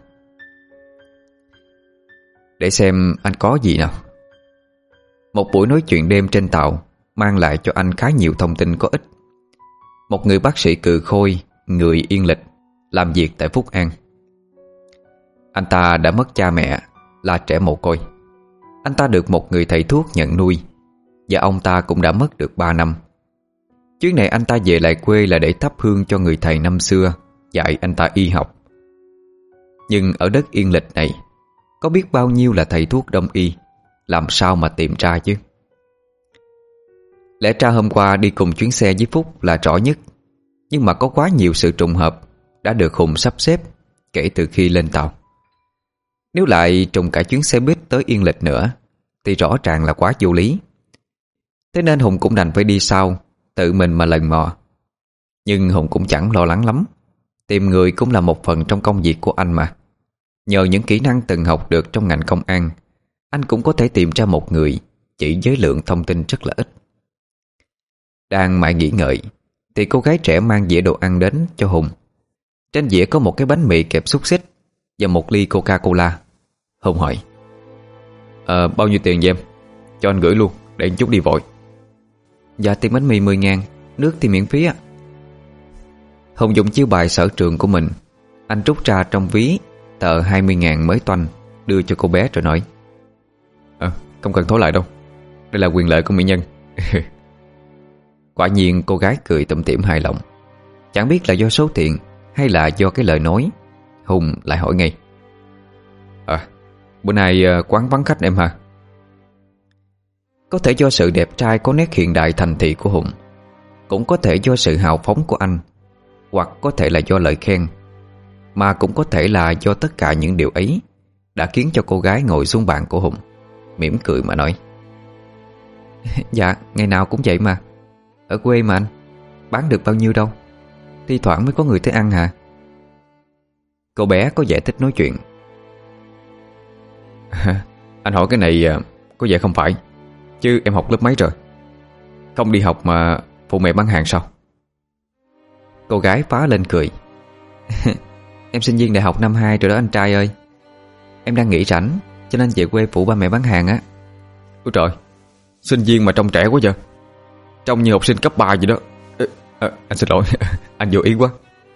Để xem anh có gì nào. Một buổi nói chuyện đêm trên tàu mang lại cho anh khá nhiều thông tin có ích. Một người bác sĩ cừ khôi, người Yên Lịch, làm việc tại Phúc An. Anh ta đã mất cha mẹ, là trẻ mồ côi. Anh ta được một người thầy thuốc nhận nuôi, và ông ta cũng đã mất được 3 năm. Chuyến này anh ta về lại quê là để thắp hương cho người thầy năm xưa dạy anh ta y học. Nhưng ở đất Yên Lịch này có biết bao nhiêu là thầy thuốc đông y, làm sao mà tìm ra chứ? Lẽ ra hôm qua đi cùng chuyến xe với Phúc là rõ nhất, nhưng mà có quá nhiều sự trùng hợp đã được Hùng sắp xếp kể từ khi lên tàu. Nếu lại trùng cả chuyến xe buýt tới Yên Lịch nữa thì rõ ràng là quá vô lý. Thế nên Hùng cũng đành phải đi sau, tự mình mà lần mò. Nhưng Hùng cũng chẳng lo lắng lắm. Tìm người cũng là một phần trong công việc của anh mà. Nhờ những kỹ năng từng học được trong ngành công an, anh cũng có thể tìm ra một người chỉ với lượng thông tin rất là ít. Đang mãi nghĩ ngợi thì cô gái trẻ mang dĩa đồ ăn đến cho Hùng. Trên dĩa có một cái bánh mì kẹp xúc xích và một ly Coca-Cola. Hùng hỏi: bao nhiêu tiền vậy em? Cho anh gửi luôn, để chút đi vội. Dạ tiền bánh mì 10.000, nước thì miễn phí ạ. Hùng dùng chiêu bài sở trường của mình. Anh rút ra trong ví tờ 20.000 mới toanh, đưa cho cô bé rồi nói: không cần thối lại đâu, đây là quyền lợi của mỹ nhân. Quả nhiên cô gái cười tủm tỉm hài lòng. Chẳng biết là do số tiền hay là do cái lời nói, Hùng lại hỏi ngay: bữa nay quán vắng khách em hả? Có thể do sự đẹp trai có nét hiện đại thành thị của Hùng, cũng có thể do sự hào phóng của anh, hoặc có thể là do lời khen, mà cũng có thể là do tất cả những điều ấy đã khiến cho cô gái ngồi xuống bàn của Hùng, mỉm cười mà nói: Dạ ngày nào cũng vậy mà. Ở quê mà anh, bán được bao nhiêu đâu, thi thoảng mới có người tới ăn hả? Cô bé có vẻ thích nói chuyện. Anh hỏi cái này có vẻ không phải. Chứ em học lớp mấy rồi? Không đi học mà phụ mẹ bán hàng sao? Cô gái phá lên cười. Em sinh viên đại học năm 2 rồi đó anh trai ơi. Em đang nghỉ rảnh cho nên về quê phụ ba mẹ bán hàng á. Ôi trời, sinh viên mà trông trẻ quá vậy. Trông như học sinh cấp 3 vậy đó. Anh xin lỗi. Anh vô ý quá.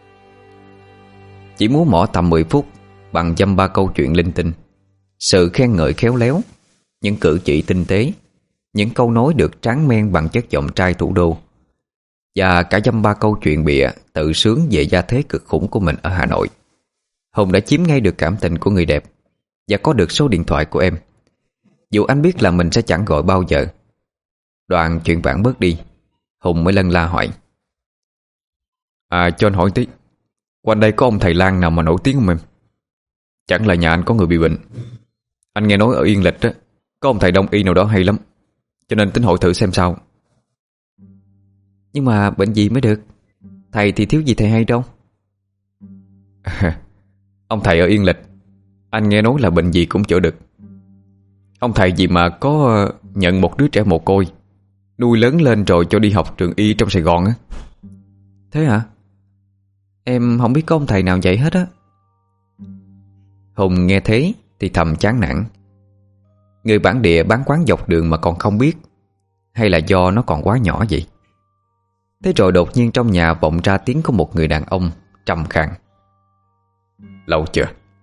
Chỉ muốn mỏ tầm 10 phút bằng dăm ba câu chuyện linh tinh, sự khen ngợi khéo léo, những cử chỉ tinh tế, những câu nói được tráng men bằng chất giọng trai thủ đô, và cả dăm ba câu chuyện bịa tự sướng về gia thế cực khủng của mình ở Hà Nội. Hùng đã chiếm ngay được cảm tình của người đẹp và có được số điện thoại của em, dù anh biết là mình sẽ chẳng gọi bao giờ. Đoạn chuyện vãn bớt đi, Hùng mới lân la hỏi: Cho anh hỏi tí, quanh đây có ông thầy lang nào mà nổi tiếng không em? Chẳng là nhà anh có người bị bệnh. Anh nghe nói ở Yên Lịch á, có ông thầy đông y nào đó hay lắm, cho nên tính hỏi thử xem sao. Nhưng mà bệnh gì mới được? Thầy thì thiếu gì thầy hay đâu. Ông thầy ở Yên Lịch, anh nghe nói là bệnh gì cũng chữa được. Ông thầy gì mà có nhận một đứa trẻ mồ côi, nuôi lớn lên rồi cho đi học trường y trong Sài Gòn á. Thế hả? Em không biết có ông thầy nào vậy hết á. Hùng nghe thế thì thầm chán nản. Người bản địa bán quán dọc đường mà còn không biết, hay là do nó còn quá nhỏ vậy? Thế rồi đột nhiên trong nhà vọng ra tiếng của một người đàn ông trầm khàn: Lâu chưa?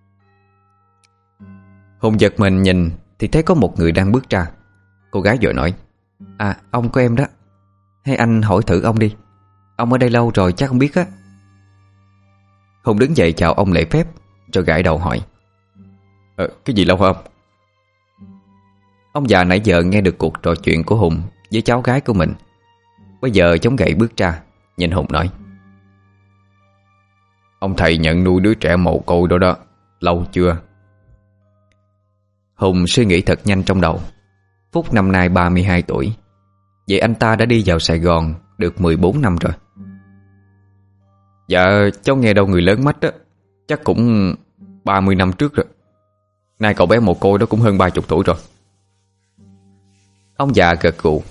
Hùng giật mình nhìn thì thấy có một người đang bước ra. Cô gái vội nói: Ông của em đó. Hay anh hỏi thử ông đi, ông ở đây lâu rồi chắc không biết á. Hùng đứng dậy chào ông lễ phép, rồi gãi đầu hỏi: Cái gì lâu không? Ông già nãy giờ nghe được cuộc trò chuyện của Hùng với cháu gái của mình, bây giờ chống gậy bước ra, nhìn Hùng nói: Ông thầy nhận nuôi đứa trẻ mồ côi đó đó, lâu chưa? Hùng suy nghĩ thật nhanh trong đầu. Phúc năm nay 32 tuổi, vậy anh ta đã đi vào Sài Gòn được 14 năm rồi. Dạ cháu nghe đâu người lớn mách á, chắc cũng 30 năm trước rồi. Nay cậu bé mồ côi đó cũng hơn 30 tuổi rồi. Ông già gật gù: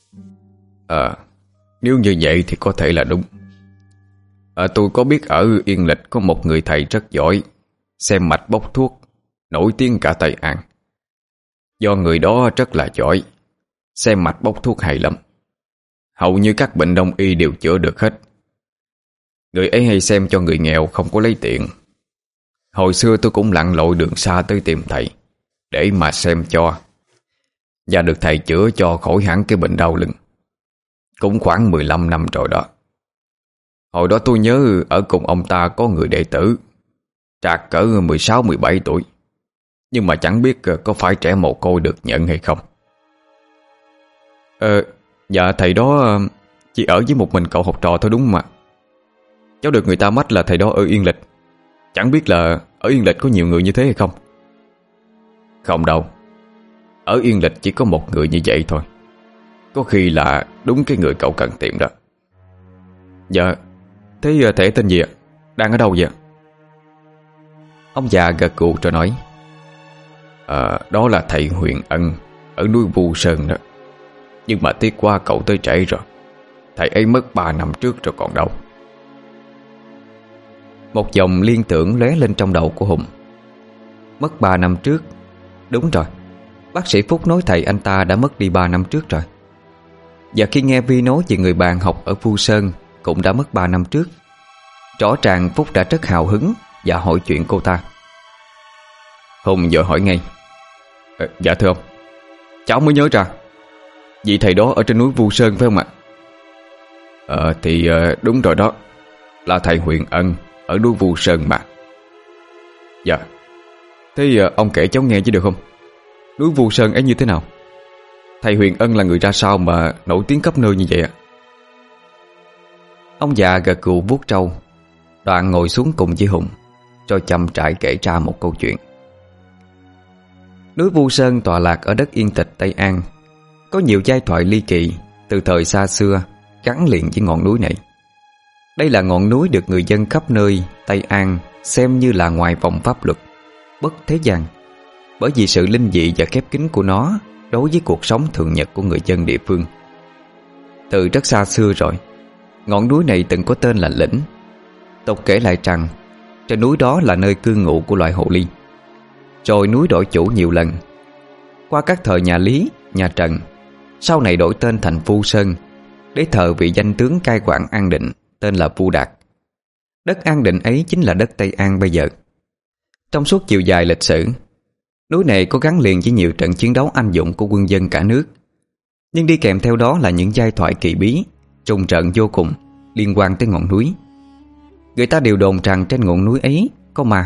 Nếu như vậy thì có thể là đúng. Tôi có biết ở Yên Lịch có một người thầy rất giỏi xem mạch bốc thuốc, nổi tiếng cả Tây An. Do người đó rất là giỏi, xem mạch bốc thuốc hay lắm, hầu như các bệnh đông y đều chữa được hết. Người ấy hay xem cho người nghèo không có lấy tiền. Hồi xưa tôi cũng lặn lội đường xa tới tìm thầy để mà xem cho, và được thầy chữa cho khỏi hẳn cái bệnh đau lưng. Cũng khoảng 15 năm rồi đó. Hồi đó tôi nhớ ở cùng ông ta có người đệ tử trạc cỡ 16-17 tuổi, nhưng mà chẳng biết có phải trẻ mồ côi được nhận hay không. Dạ thầy đó chỉ ở với một mình cậu học trò thôi đúng không ạ? Cháu được người ta mách là thầy đó ở Yên Lịch. Chẳng biết là ở Yên Lịch có nhiều người như thế hay không? Không đâu, ở Yên Lịch chỉ có một người như vậy thôi. Có khi là đúng cái người cậu cần tìm đó. Dạ, thế thầy tên gì ạ? Đang ở đâu vậy? Ông già gật gù rồi nói: Đó là thầy Huyền Ân ở núi Vu Sơn đó. Nhưng mà tiếc quá cậu tới trễ rồi. Thầy ấy mất 3 năm trước rồi còn đâu. Một dòng liên tưởng lóe lên trong đầu của Hùng. Mất 3 năm trước. Đúng rồi, bác sĩ Phúc nói thầy anh ta đã mất đi 3 năm trước rồi. Và khi nghe Vi nói về người bạn học ở Vu Sơn cũng đã mất 3 năm trước, rõ ràng Phúc đã rất hào hứng và hỏi chuyện cô ta. Hùng vội hỏi ngay: Dạ thưa ông, cháu mới nhớ ra. Vị thầy đó ở trên núi Vu Sơn phải không ạ? Thì đúng rồi đó, là thầy Huyền Ân ở núi Vu Sơn mà. Dạ. Thế ông kể cháu nghe chứ được không? Núi Vu Sơn ấy như thế nào? Thầy Huyền Ân là người ra sao mà nổi tiếng khắp nơi như vậy ạ? Ông già gật gù vuốt trâu, đoạn ngồi xuống cùng với Hùng, rồi chậm rãi kể ra một câu chuyện. Núi Vu Sơn tọa lạc ở đất yên tịch Tây An, có nhiều giai thoại ly kỳ từ thời xa xưa gắn liền với ngọn núi này. Đây là ngọn núi được người dân khắp nơi Tây An xem như là ngoài vòng pháp luật, bất thế gian, bởi vì sự linh dị và khép kín của nó đối với cuộc sống thường nhật của người dân địa phương. Từ rất xa xưa rồi, ngọn núi này từng có tên là Lĩnh. Tục kể lại rằng trên núi đó là nơi cư ngụ của loại hồ ly. Rồi núi đổi chủ nhiều lần, qua các thời nhà Lý, nhà Trần, sau này đổi tên thành Vu Sơn để thờ vị danh tướng cai quản An Định tên là Vu Đạt. Đất An Định ấy chính là đất Tây An bây giờ. Trong suốt chiều dài lịch sử, núi này có gắn liền với nhiều trận chiến đấu anh dũng của quân dân cả nước. Nhưng đi kèm theo đó là những giai thoại kỳ bí, trùng trận vô cùng liên quan tới ngọn núi. Người ta đều đồn rằng trên ngọn núi ấy có ma.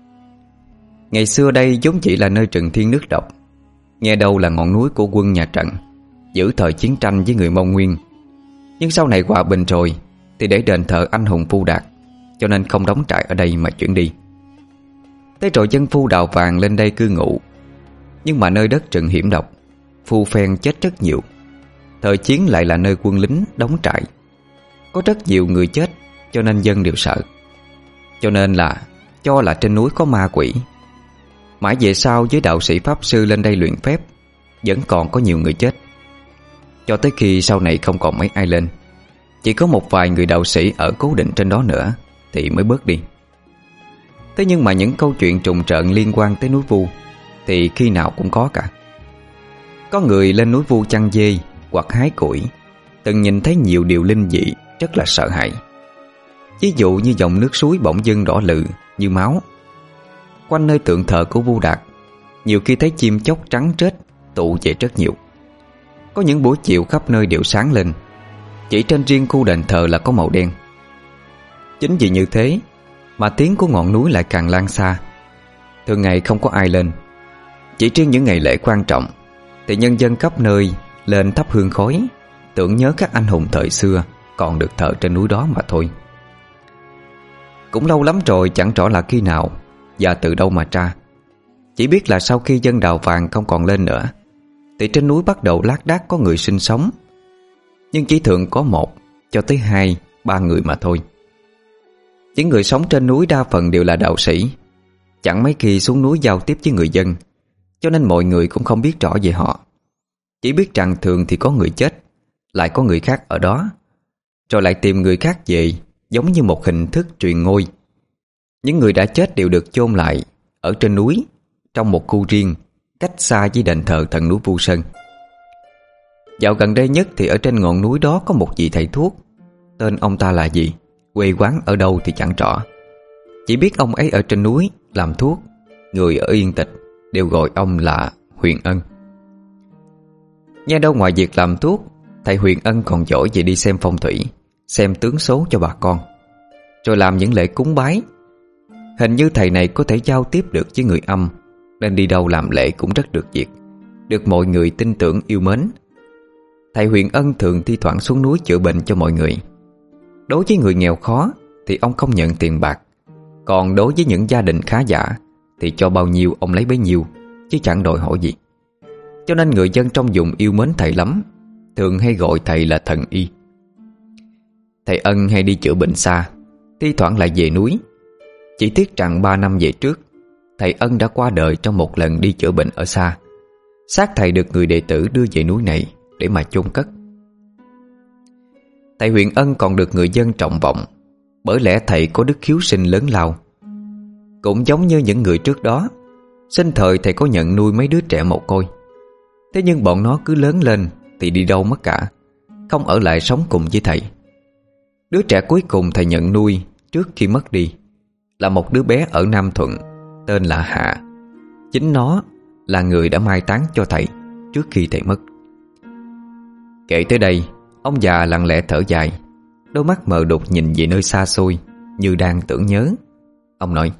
Ngày xưa đây vốn chỉ là nơi trừng thiên nước độc, nghe đâu là ngọn núi của quân nhà Trần giữ thời chiến tranh với người Mông Nguyên. Nhưng sau này hòa bình rồi thì để đền thờ anh hùng Vu Đạt, cho nên không đóng trại ở đây mà chuyển đi. Thế rồi dân phu đào vàng lên đây cư ngụ. Nhưng mà nơi đất rừng hiểm độc, phu phen chết rất nhiều. Thời chiến lại là nơi quân lính đóng trại, có rất nhiều người chết, cho nên dân đều sợ. Cho nên là cho là trên núi có ma quỷ. Mãi về sau với đạo sĩ pháp sư lên đây luyện phép, vẫn còn có nhiều người chết. Cho tới khi sau này không còn mấy ai lên, chỉ có một vài người đạo sĩ ở cố định trên đó nữa thì mới bớt đi. Thế nhưng mà những câu chuyện trùng trợn liên quan tới núi Vu thì khi nào cũng có cả. Có người lên núi Vu chăn dê hoặc hái củi, từng nhìn thấy nhiều điều linh dị rất là sợ hãi. Ví dụ như dòng nước suối bỗng dưng đỏ lừ như máu. Quanh nơi tượng thờ của Vu Đạt, nhiều khi thấy chim chóc trắng trết tụ về rất nhiều. Có những buổi chiều khắp nơi đều sáng lên, chỉ trên riêng khu đền thờ là có màu đen. Chính vì như thế mà tiếng của ngọn núi lại càng lan xa. Thường ngày không có ai lên, chỉ riêng những ngày lễ quan trọng thì nhân dân khắp nơi lên thắp hương khói, tưởng nhớ các anh hùng thời xưa còn được thờ trên núi đó mà thôi. Cũng lâu lắm rồi chẳng rõ là khi nào và từ đâu mà ra. Chỉ biết là sau khi dân đào vàng không còn lên nữa thì trên núi bắt đầu lác đác có người sinh sống. Nhưng chỉ thường có 1 cho tới 2, 3 người mà thôi. Những người sống trên núi đa phần đều là đạo sĩ, chẳng mấy khi xuống núi giao tiếp với người dân, cho nên mọi người cũng không biết rõ về họ. Chỉ biết rằng thường thì có người chết, lại có người khác ở đó, rồi lại tìm người khác về, giống như một hình thức truyền ngôi. Những người đã chết đều được chôn lại ở trên núi, trong một khu riêng, cách xa với đền thờ thần núi Vu Sơn. Dạo gần đây nhất thì ở trên ngọn núi đó có một vị thầy thuốc. Tên ông ta là gì, quê quán ở đâu thì chẳng rõ. Chỉ biết ông ấy ở trên núi làm thuốc, người ở Yên Tịch đều gọi ông là Huyền Ân. Nghe đâu ngoài việc làm thuốc, thầy Huyền Ân còn giỏi về đi xem phong thủy, xem tướng số cho bà con, rồi làm những lễ cúng bái. Hình như thầy này có thể giao tiếp được với người âm, nên đi đâu làm lễ cũng rất được việc, được mọi người tin tưởng yêu mến. Thầy Huyền Ân thường thi thoảng xuống núi chữa bệnh cho mọi người. Đối với người nghèo khó thì ông không nhận tiền bạc, còn đối với những gia đình khá giả thì cho bao nhiêu ông lấy bấy nhiêu, chứ chẳng đòi hỏi gì. Cho nên người dân trong vùng yêu mến thầy lắm, thường hay gọi thầy là thần y. Thầy Ân hay đi chữa bệnh xa, thi thoảng lại về núi. Chỉ tiếc rằng 3 năm về trước, thầy Ân đã qua đời trong một lần đi chữa bệnh ở xa. Xác thầy được người đệ tử đưa về núi này để mà chôn cất. Thầy Huyền Ân còn được người dân trọng vọng, bởi lẽ thầy có đức hiếu sinh lớn lao. Cũng giống như những người trước đó, sinh thời thầy có nhận nuôi mấy đứa trẻ mồ côi. Thế nhưng bọn nó cứ lớn lên thì đi đâu mất cả, không ở lại sống cùng với thầy. Đứa trẻ cuối cùng thầy nhận nuôi trước khi mất đi là một đứa bé ở Nam Thuận, tên là Hạ. Chính nó là người đã mai táng cho thầy trước khi thầy mất. Kể tới đây, ông già lặng lẽ thở dài, đôi mắt mờ đục nhìn về nơi xa xôi, như đang tưởng nhớ. Ông nói: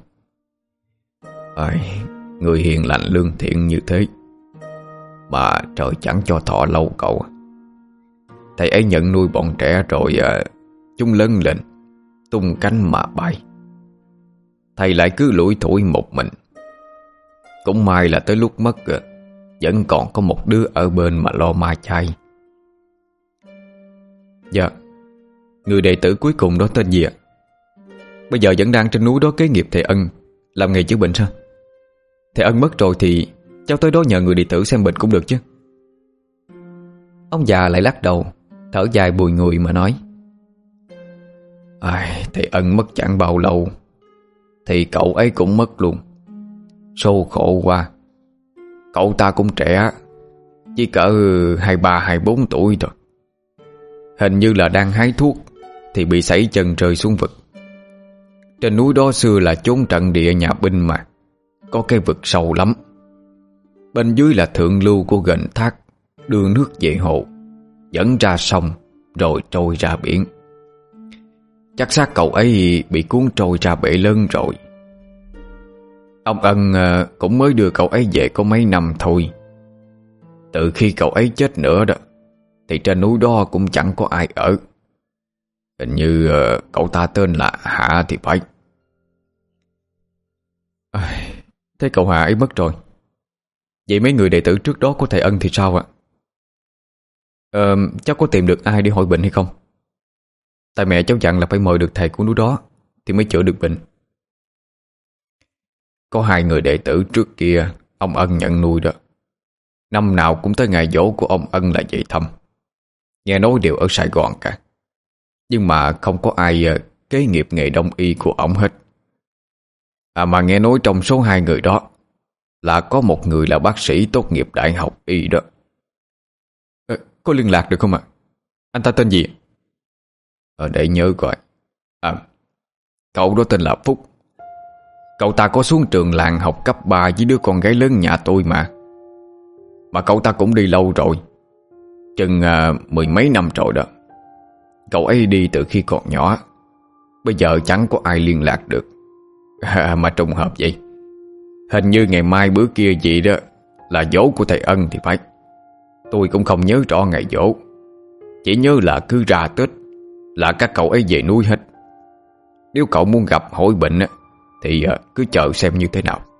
người hiền lành lương thiện như thế mà trời chẳng cho thọ lâu cậu. Thầy ấy nhận nuôi bọn trẻ rồi chúng lớn lên, tung cánh mà bay. Thầy lại cứ lủi thủi một mình. Cũng may là tới lúc mất vẫn còn có một đứa ở bên mà lo ma chay. Dạ, người đệ tử cuối cùng đó tên gì ạ? bây giờ vẫn đang trên núi đó kế nghiệp thầy Ân, làm nghề chữa bệnh sao? Thầy Ân mất rồi thì cháu tới đó nhờ người đệ tử xem bệnh cũng được chứ. Ông già lại lắc đầu, thở dài bùi ngùi mà nói: Thầy Ân mất chẳng bao lâu thì cậu ấy cũng mất luôn. Số khổ quá. Cậu ta cũng trẻ, chỉ cỡ 23-24 tuổi thôi. Hình như là đang hái thuốc thì bị sẩy chân rơi xuống vực. Trên núi đó xưa là chốn trận địa nhà binh mà, có cái vực sâu lắm. Bên dưới là thượng lưu của gành thác đưa nước về hồ, dẫn ra sông rồi trôi ra biển. Chắc xác cậu ấy bị cuốn trôi ra bể lớn rồi. Ông Ân cũng mới đưa cậu ấy về có mấy năm thôi. Từ khi cậu ấy chết nữa đó thì trên núi đó cũng chẳng có ai ở. Hình như cậu ta tên là Hạ thì phải. Thế cậu Hạ ấy mất rồi, vậy mấy người đệ tử trước đó của thầy Ân thì sao ạ? Cháu có tìm được ai để hỏi bệnh hay không? Tại mẹ cháu dặn là phải mời được thầy của núi đó thì mới chữa được bệnh. Có 2 người đệ tử trước kia ông Ân nhận nuôi đó. Năm nào cũng tới ngày giỗ của ông Ân là về thăm. Nghe nói đều ở Sài Gòn cả. Nhưng mà không có ai kế nghiệp nghề đông y của ông hết. Mà nghe nói trong số 2 người đó là có một người là bác sĩ tốt nghiệp đại học y đó. Có liên lạc được không ạ? Anh ta tên gì? Để nhớ coi. Cậu đó tên là Phúc. Cậu ta có xuống trường làng học cấp 3 với đứa con gái lớn nhà tôi mà. Mà cậu ta cũng đi lâu rồi, chừng 10 mấy năm rồi đó. Cậu ấy đi từ khi còn nhỏ, bây giờ chẳng có ai liên lạc được. Mà trùng hợp vậy. Hình như ngày mai bữa kia gì đó là giỗ của thầy Ân thì phải. Tôi cũng không nhớ rõ ngày giỗ, chỉ nhớ là cứ ra Tết là các cậu ấy về núi hết. Nếu cậu muốn gặp hỏi bệnh thì cứ chờ xem như thế nào.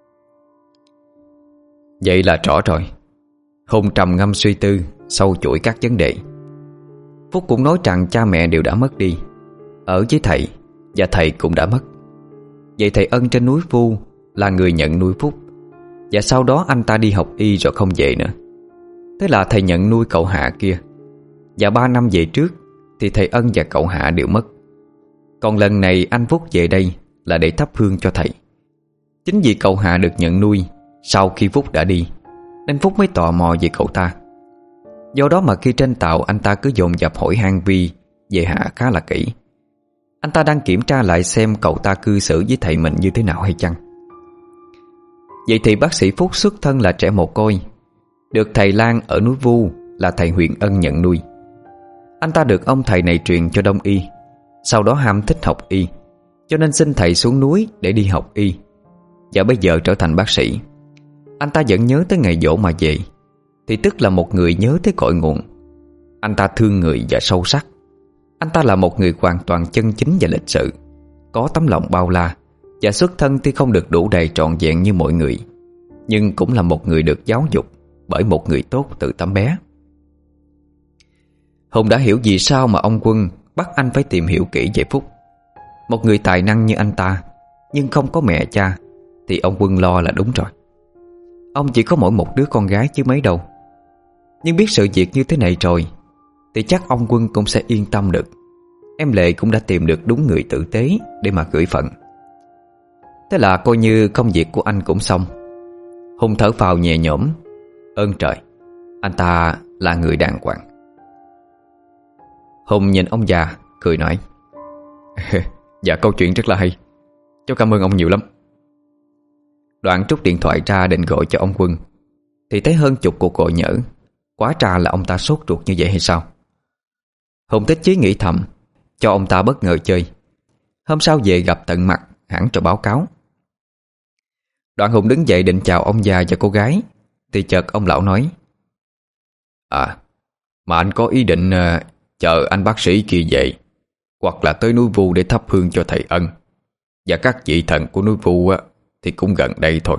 Vậy là rõ rồi. Hùng trầm ngâm suy tư, sâu chuỗi các vấn đề. Phúc cũng nói rằng cha mẹ đều đã mất đi, ở với thầy, và thầy cũng đã mất. Vậy thầy Ân trên núi Vu là người nhận nuôi Phúc, và sau đó anh ta đi học y rồi không về nữa. Thế là thầy nhận nuôi cậu Hạ kia. Và 3 năm về trước thì thầy Ân và cậu Hạ đều mất. Còn lần này anh Phúc về đây là để thắp hương cho thầy. Chính vì cậu Hạ được nhận nuôi sau khi Phúc đã đi, nên Phúc mới tò mò về cậu ta. Do đó mà khi trên tàu anh ta cứ dồn dập hỏi han Vi về Hạ khá là kỹ. Anh ta đang kiểm tra lại xem cậu ta cư xử với thầy mình như thế nào hay chăng. Vậy thì bác sĩ Phúc xuất thân là trẻ mồ côi, được thầy Lan ở núi Vu là thầy Huyền Ân nhận nuôi. Anh ta được ông thầy này truyền cho đông y, sau đó ham thích học y, cho nên xin thầy xuống núi để đi học y. Và bây giờ trở thành bác sĩ. Anh ta vẫn nhớ tới ngày giỗ mà về, thì tức là một người nhớ tới cội nguồn. Anh ta thương người và sâu sắc. Anh ta là một người hoàn toàn chân chính và lịch sự, có tấm lòng bao la, và xuất thân thì không được đủ đầy trọn vẹn như mọi người, nhưng cũng là một người được giáo dục bởi một người tốt từ tấm bé. Hùng đã hiểu vì sao mà ông Quân bắt anh phải tìm hiểu kỹ về Phúc. Một người tài năng như anh ta, nhưng không có mẹ cha, thì ông Quân lo là đúng rồi. Ông chỉ có mỗi một đứa con gái chứ mấy đâu. Nhưng biết sự việc như thế này rồi thì chắc ông Quân cũng sẽ yên tâm được. Em Lệ cũng đã tìm được đúng người tử tế để mà gửi phận. Thế là coi như công việc của anh cũng xong. Hùng thở phào nhẹ nhõm. Ơn trời, anh ta là người đàng hoàng. Hùng nhìn ông già cười nói: Dạ câu chuyện rất là hay, cháu cảm ơn ông nhiều lắm. Đoạn trút điện thoại ra định gọi cho ông Quân, thì thấy hơn chục cuộc gọi nhỡ. Quá ra là ông ta sốt ruột như vậy hay sao? Hùng tích chí nghĩ thầm, cho ông ta bất ngờ chơi. Hôm sau về gặp tận mặt hẳn cho báo cáo. Đoạn Hùng đứng dậy định chào ông già và cô gái, thì chợt ông lão nói: Mà anh có ý định chờ anh bác sĩ kia về, hoặc là tới núi Vu để thắp hương cho thầy Ân. Và các vị thần của núi Vu thì cũng gần đây thôi.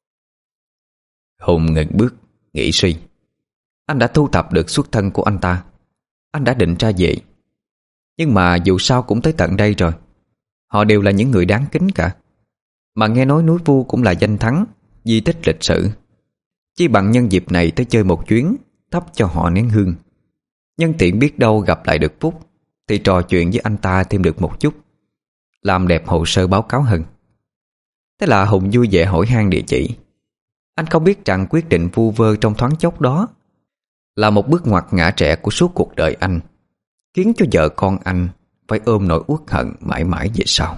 Hùng ngừng bước, nghĩ suy. Anh đã thu thập được xuất thân của anh ta. Anh đã định ra về. Nhưng mà dù sao cũng tới tận đây rồi. Họ đều là những người đáng kính cả. Mà nghe nói núi Vu cũng là danh thắng, di tích lịch sử. Chỉ bằng nhân dịp này tới chơi một chuyến, thắp cho họ nén hương. Nhân tiện biết đâu gặp lại được Phúc, thì trò chuyện với anh ta thêm được một chút, làm đẹp hồ sơ báo cáo hơn. Thế là Hùng vui vẻ hỏi han địa chỉ. Anh không biết rằng quyết định vu vơ trong thoáng chốc đó là một bước ngoặt ngã rẽ của suốt cuộc đời anh, khiến cho vợ con anh phải ôm nỗi uất hận mãi mãi về sau.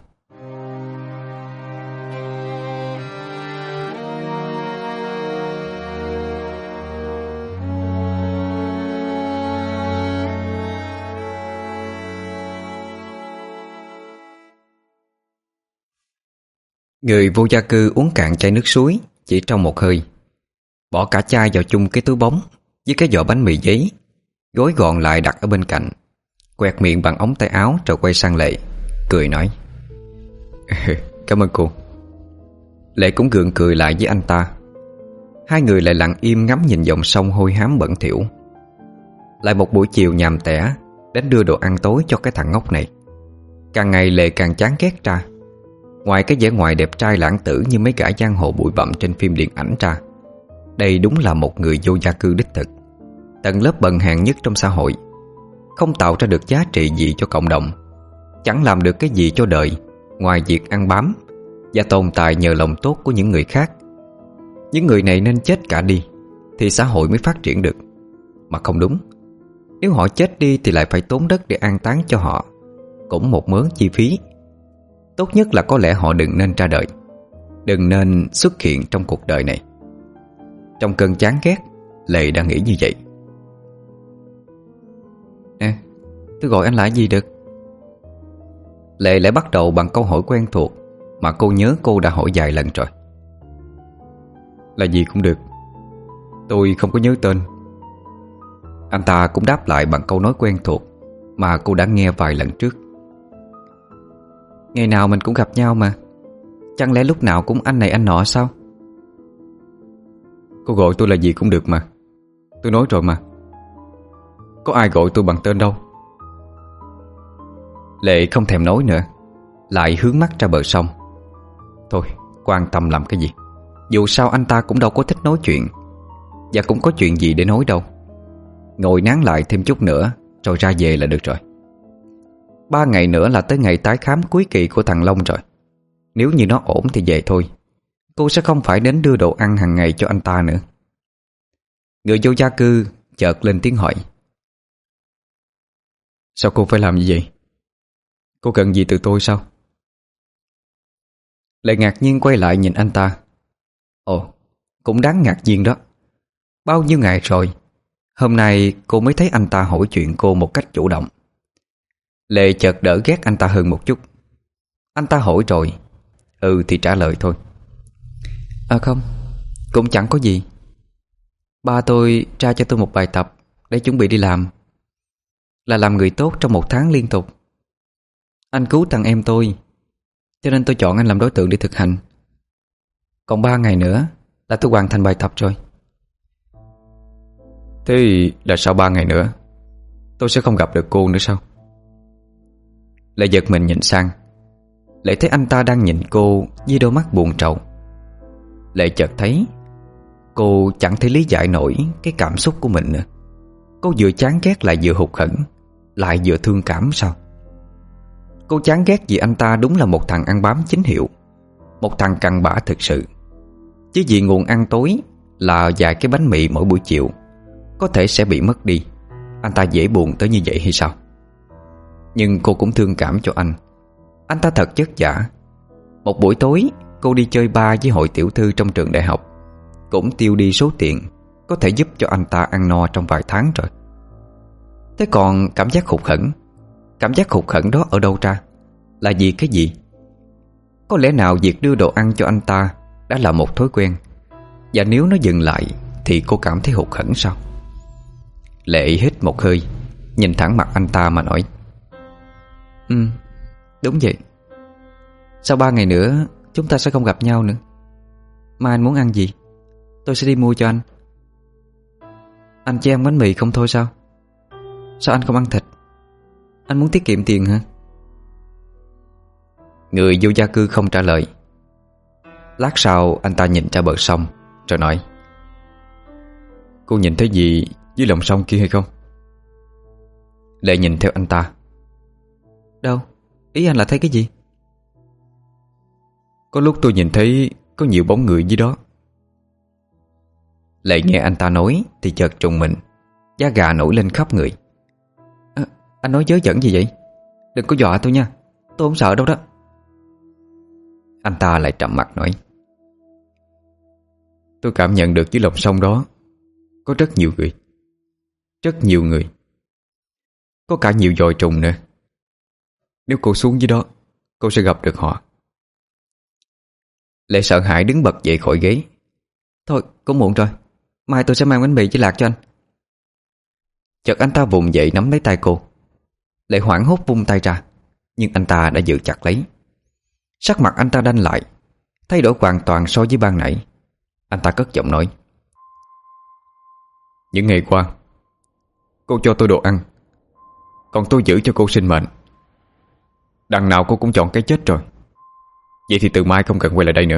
Người vô gia cư uống cạn chai nước suối chỉ trong một hơi, bỏ cả chai vào chung cái túi bóng với cái vỏ bánh mì giấy, gói gọn lại đặt ở bên cạnh, quẹt miệng bằng ống tay áo rồi quay sang Lệ, cười nói: Cảm ơn cô. Lệ cũng gượng cười lại với anh ta. Hai người lại lặng im ngắm nhìn dòng sông hôi hám bẩn thỉu. Lại một buổi chiều nhàm tẻ đến đưa đồ ăn tối cho cái thằng ngốc này. Càng ngày Lệ càng chán ghét ra. Ngoài cái vẻ ngoài đẹp trai lãng tử như mấy gã giang hồ bụi bặm trên phim điện ảnh ra, đây đúng là một người vô gia cư đích thực, tầng lớp bần hàn nhất trong xã hội, không tạo ra được giá trị gì cho cộng đồng, chẳng làm được cái gì cho đời ngoài việc ăn bám và tồn tại nhờ lòng tốt của những người khác. Những người này nên chết cả đi thì xã hội mới phát triển được. Mà không đúng, nếu họ chết đi thì lại phải tốn đất để an táng cho họ, cũng một mớ chi phí. Tốt nhất là có lẽ họ đừng nên ra đời, đừng nên xuất hiện trong cuộc đời này. Trong cơn chán ghét, Lệ đang nghĩ như vậy. Nè, tôi gọi anh là gì được? Lệ lại bắt đầu bằng câu hỏi quen thuộc mà cô nhớ cô đã hỏi vài lần rồi. Là gì cũng được, tôi không có nhớ tên. Anh ta cũng đáp lại bằng câu nói quen thuộc mà cô đã nghe vài lần trước. Ngày nào mình cũng gặp nhau mà, chẳng lẽ lúc nào cũng anh này anh nọ sao? Cô gọi tôi là gì cũng được mà, tôi nói rồi mà. Có ai gọi tôi bằng tên đâu. Lệ không thèm nói nữa, lại hướng mắt ra bờ sông. Thôi, quan tâm làm cái gì, dù sao anh ta cũng đâu có thích nói chuyện, và cũng có chuyện gì để nói đâu. Ngồi nán lại thêm chút nữa rồi ra về là được rồi. 3 ngày nữa là tới ngày tái khám cuối kỳ của thằng Long rồi. Nếu như nó ổn thì về thôi. Cô sẽ không phải đến đưa đồ ăn hàng ngày cho anh ta nữa. Người vô gia cư chợt lên tiếng hỏi: Sao cô phải làm như vậy? Cô cần gì từ tôi sao? Lại ngạc nhiên quay lại nhìn anh ta. Ồ, cũng đáng ngạc nhiên đó. Bao nhiêu ngày rồi, hôm nay cô mới thấy anh ta hỏi chuyện cô một cách chủ động. Lệ chợt đỡ ghét anh ta hơn một chút. Anh ta hỏi rồi, thì trả lời thôi. Không, cũng chẳng có gì. Ba tôi tra cho tôi một bài tập để chuẩn bị đi làm, là làm người tốt trong 1 tháng liên tục. Anh cứu thằng em tôi, cho nên tôi chọn anh làm đối tượng để thực hành. Còn 3 ngày nữa là tôi hoàn thành bài tập rồi. Thế là sau 3 ngày nữa tôi sẽ không gặp được cô nữa sao? Lại giật mình nhìn sang, lại thấy anh ta đang nhìn cô với đôi mắt buồn rầu. Lại chợt thấy cô chẳng thể lý giải nổi cái cảm xúc của mình nữa. Cô vừa chán ghét lại vừa hụt hẫng, lại vừa thương cảm sao? Cô chán ghét vì anh ta đúng là một thằng ăn bám chính hiệu, một thằng cặn bã thực sự. Chứ vì nguồn ăn tối là vài cái bánh mì mỗi buổi chiều có thể sẽ bị mất đi, anh ta dễ buồn tới như vậy hay sao? Nhưng cô cũng thương cảm cho anh. Anh ta thật chất vả. Một buổi tối cô đi chơi bar với hội tiểu thư trong trường đại học cũng tiêu đi số tiền có thể giúp cho anh ta ăn no trong vài tháng rồi. Thế còn cảm giác hụt hẫng, cảm giác hụt hẫng đó ở đâu ra? Là vì cái gì? Có lẽ nào việc đưa đồ ăn cho anh ta đã là một thói quen, và nếu nó dừng lại thì cô cảm thấy hụt hẫng sao? Lệ hít một hơi, nhìn thẳng mặt anh ta mà nói: Đúng vậy. Sau 3 ngày nữa chúng ta sẽ không gặp nhau nữa. Mà anh muốn ăn gì, tôi sẽ đi mua cho anh. Anh chỉ ăn bánh mì không thôi sao? Sao anh không ăn thịt? Anh muốn tiết kiệm tiền hả? Người vô gia cư không trả lời. Lát sau anh ta nhìn ra bờ sông rồi nói: Cô nhìn thấy gì dưới lòng sông kia hay không? Lệ nhìn theo anh ta. Đâu? Ý anh là thấy cái gì? Có lúc tôi nhìn thấy có nhiều bóng người dưới đó. Lệ nghe anh ta nói thì chợt trùng mình, da gà nổi lên khắp người. Anh nói dớ dẫn gì vậy? Đừng có dọa tôi nha, tôi không sợ đâu đó. Anh ta lại trầm mặt nói: Tôi cảm nhận được dưới lòng sông đó có rất nhiều người. Rất nhiều người. Có cả nhiều dòi trùng nữa. Nếu cô xuống dưới đó, cô sẽ gặp được họ. Lệ sợ hãi đứng bật dậy khỏi ghế. Thôi cũng muộn rồi, mai tôi sẽ mang bánh mì với lạc cho anh. Chợt anh ta vùng dậy nắm lấy tay cô. Lệ hoảng hốt vung tay ra, nhưng anh ta đã giữ chặt lấy. Sắc mặt anh ta đanh lại, thay đổi hoàn toàn so với ban nãy. Anh ta cất giọng nói: Những ngày qua cô cho tôi đồ ăn, còn tôi giữ cho cô sinh mệnh. Đằng nào cô cũng chọn cái chết rồi. Vậy thì từ mai không cần quay lại đây nữa.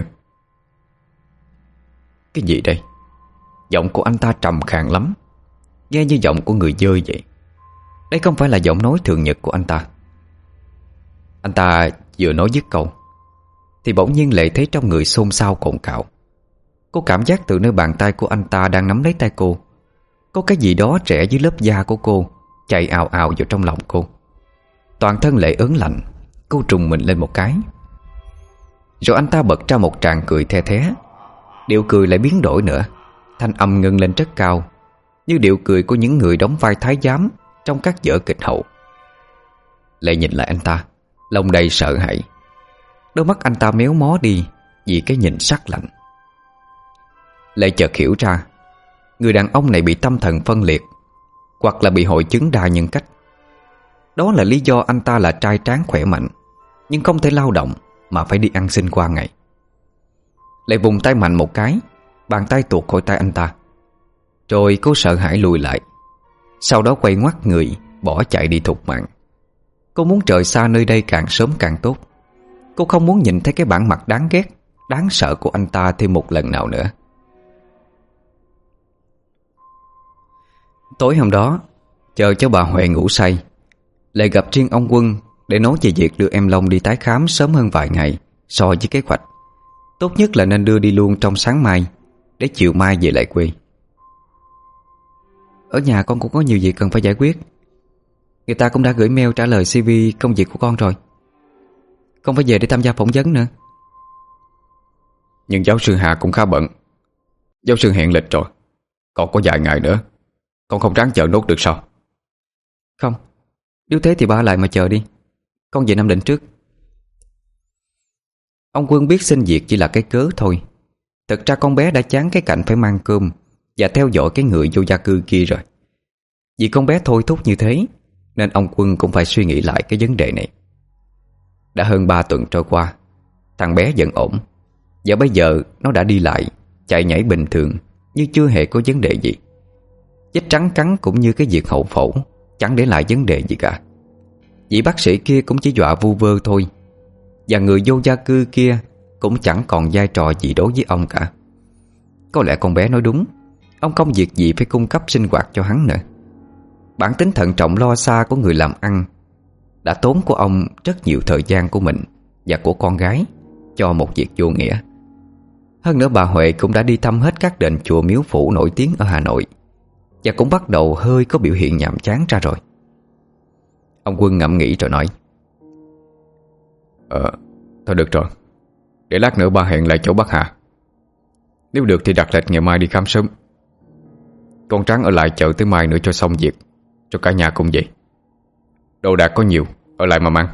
Cái gì đây? Giọng của anh ta trầm khàn lắm, nghe như giọng của người dơi vậy. Đây không phải là giọng nói thường nhật của anh ta. Anh ta vừa nói dứt câu thì bỗng nhiên Lệ thấy trong người xôn xao cồn cào. Cô cảm giác từ nơi bàn tay của anh ta đang nắm lấy tay cô, có cái gì đó rẽ dưới lớp da của cô chạy ào ào vào trong lòng cô. Toàn thân Lệ ớn lạnh. Cô trùng mình lên một cái. Rồi anh ta bật ra một tràng cười the thé. Điệu cười lại biến đổi nữa, thanh âm ngân lên rất cao, như điệu cười của những người đóng vai thái giám trong các vở kịch hậu. Lệ nhìn lại anh ta, lòng đầy sợ hãi. Đôi mắt anh ta méo mó đi vì cái nhìn sắc lạnh. Lệ chợt hiểu ra, người đàn ông này bị tâm thần phân liệt, hoặc là bị hội chứng đa nhân cách. Đó là lý do anh ta là trai tráng khỏe mạnh, nhưng không thể lao động mà phải đi ăn xin qua ngày. Lệ vùng tay mạnh một cái, bàn tay tuột khỏi tay anh ta. Rồi cô sợ hãi lùi lại, sau đó quay ngoắt người bỏ chạy đi thục mạng. Cô muốn rời xa nơi đây càng sớm càng tốt. Cô không muốn nhìn thấy cái bản mặt đáng ghét, đáng sợ của anh ta thêm một lần nào nữa. Tối hôm đó, chờ cho bà Huệ ngủ say, Lệ gặp riêng ông Quân để nói về việc đưa em Long đi tái khám sớm hơn vài ngày so với kế hoạch. Tốt nhất là nên đưa đi luôn trong sáng mai, để chiều mai về lại quê. Ở nhà con cũng có nhiều việc cần phải giải quyết. Người ta cũng đã gửi mail trả lời CV công việc của con rồi. Con phải về để tham gia phỏng vấn nữa. Nhưng giáo sư Hà cũng khá bận. Giáo sư hẹn lịch rồi, còn có vài ngày nữa. Con không ráng chờ nốt được sao? Không, nếu thế thì ba lại mà chờ đi. Con về Nam Định trước. Ông Quân biết xin việc chỉ là cái cớ thôi. Thực ra con bé đã chán cái cảnh phải mang cơm và theo dõi cái người vô gia cư kia rồi. Vì con bé thôi thúc như thế, nên ông Quân cũng phải suy nghĩ lại cái vấn đề này. Đã hơn 3 tuần trôi qua, thằng bé vẫn ổn. Và bây giờ nó đã đi lại, chạy nhảy bình thường, như chưa hề có vấn đề gì. Vết trắng cắn cũng như cái việc hậu phẫu chẳng để lại vấn đề gì cả. Vị bác sĩ kia cũng chỉ dọa vu vơ thôi. Và người vô gia cư kia cũng chẳng còn vai trò gì đối với ông cả. Có lẽ con bé nói đúng, ông không việc gì phải cung cấp sinh hoạt cho hắn nữa. Bản tính thận trọng lo xa của người làm ăn đã tốn của ông rất nhiều thời gian của mình và của con gái cho một việc vô nghĩa. Hơn nữa bà Huệ cũng đã đi thăm hết các đền chùa miếu phủ nổi tiếng ở Hà Nội, và cũng bắt đầu hơi có biểu hiện nhàm chán ra rồi. Ông Quân ngẫm nghĩ rồi nói: Thôi được rồi, để lát nữa ba hẹn lại chỗ bác Hà. Nếu được thì đặt lịch ngày mai đi khám sớm. Con Trắng ở lại chờ tới mai nữa cho xong việc, cho cả nhà cùng vậy. Đồ đạc có nhiều, ở lại mà mang.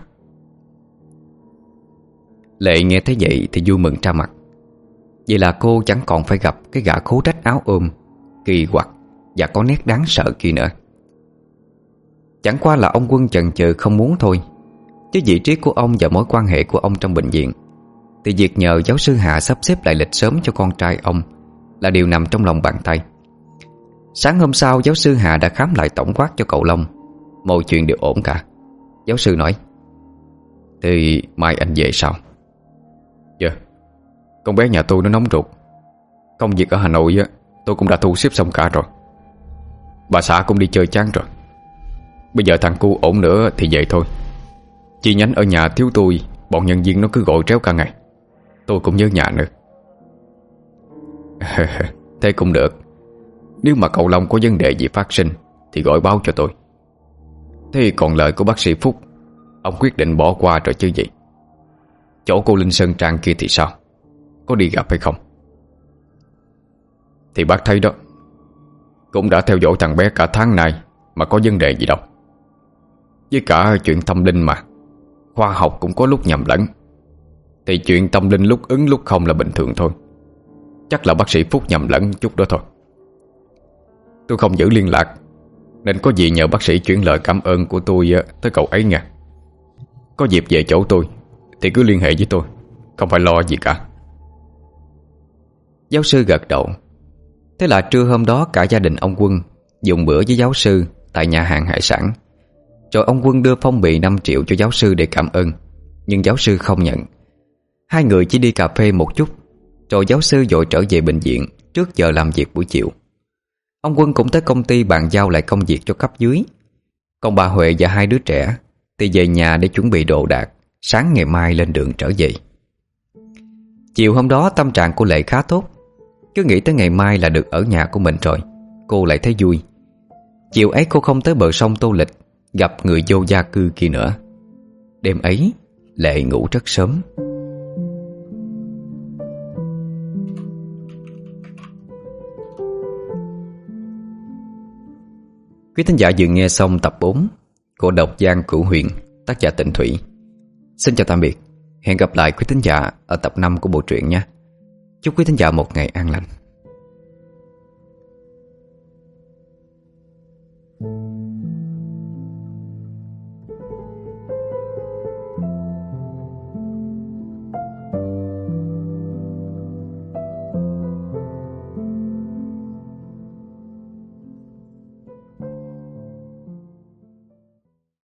Lệ nghe thấy vậy thì vui mừng ra mặt. Vậy là cô chẳng còn phải gặp cái gã khố rách áo ôm, kỳ quặc và có nét đáng sợ kia nữa. Chẳng qua là ông Quân chần chừ không muốn thôi. Chứ vị trí của ông và mối quan hệ của ông trong bệnh viện, thì việc nhờ giáo sư Hạ sắp xếp lại lịch sớm cho con trai ông là điều nằm trong lòng bàn tay. Sáng hôm sau, giáo sư Hạ đã khám lại tổng quát cho cậu Long. Mọi chuyện đều ổn cả. Giáo sư nói: Thì mai anh về sao? Dạ, con bé nhà tôi nó nóng ruột. Công việc ở Hà Nội á, tôi cũng đã thu xếp xong cả rồi. Bà xã cũng đi chơi chán rồi. Bây giờ thằng cu ổn nữa thì về thôi. Chi nhánh ở nhà thiếu tôi, bọn nhân viên nó cứ gọi tréo cả ngày. Tôi cũng nhớ nhà nữa. Thế cũng được. Nếu mà cậu Long có vấn đề gì phát sinh thì gọi báo cho tôi. Thế còn lời của bác sĩ Phúc, ông quyết định bỏ qua rồi chứ gì? Chỗ cô Linh Sơn Trang kia thì sao? Có đi gặp hay không? Thì bác thấy đó, cũng đã theo dõi thằng bé cả tháng nay mà có vấn đề gì đâu. Với cả chuyện tâm linh mà, khoa học cũng có lúc nhầm lẫn. Thì chuyện tâm linh lúc ứng lúc không là bình thường thôi. Chắc là bác sĩ Phúc nhầm lẫn chút đó thôi. Tôi không giữ liên lạc, nên có gì nhờ bác sĩ chuyển lời cảm ơn của tôi tới cậu ấy nha. Có dịp về chỗ tôi thì cứ liên hệ với tôi, không phải lo gì cả. Giáo sư gật đầu. Thế là trưa hôm đó cả gia đình ông Quân dùng bữa với giáo sư tại nhà hàng hải sản. Rồi ông Quân đưa phong bì 5 triệu cho giáo sư để cảm ơn, nhưng giáo sư không nhận. Hai người chỉ đi cà phê một chút, rồi giáo sư vội trở về bệnh viện trước giờ làm việc buổi chiều. Ông Quân cũng tới công ty bàn giao lại công việc cho cấp dưới. Còn bà Huệ và hai đứa trẻ thì về nhà để chuẩn bị đồ đạc, sáng ngày mai lên đường trở về. Chiều hôm đó tâm trạng cô Lệ khá tốt. Cứ nghĩ tới ngày mai là được ở nhà của mình rồi, cô lại thấy vui. Chiều ấy cô không tới bờ sông Tô Lịch gặp người vô gia cư kia nữa. Đêm ấy Lệ ngủ rất sớm. Quý thính giả vừa nghe xong tập 4 của độc Giang Cửu Huyền, tác giả Tịnh Thủy. Xin chào tạm biệt. Hẹn gặp lại quý thính giả ở tập 5 của bộ truyện nhé. Chúc quý thính giả một ngày an lành.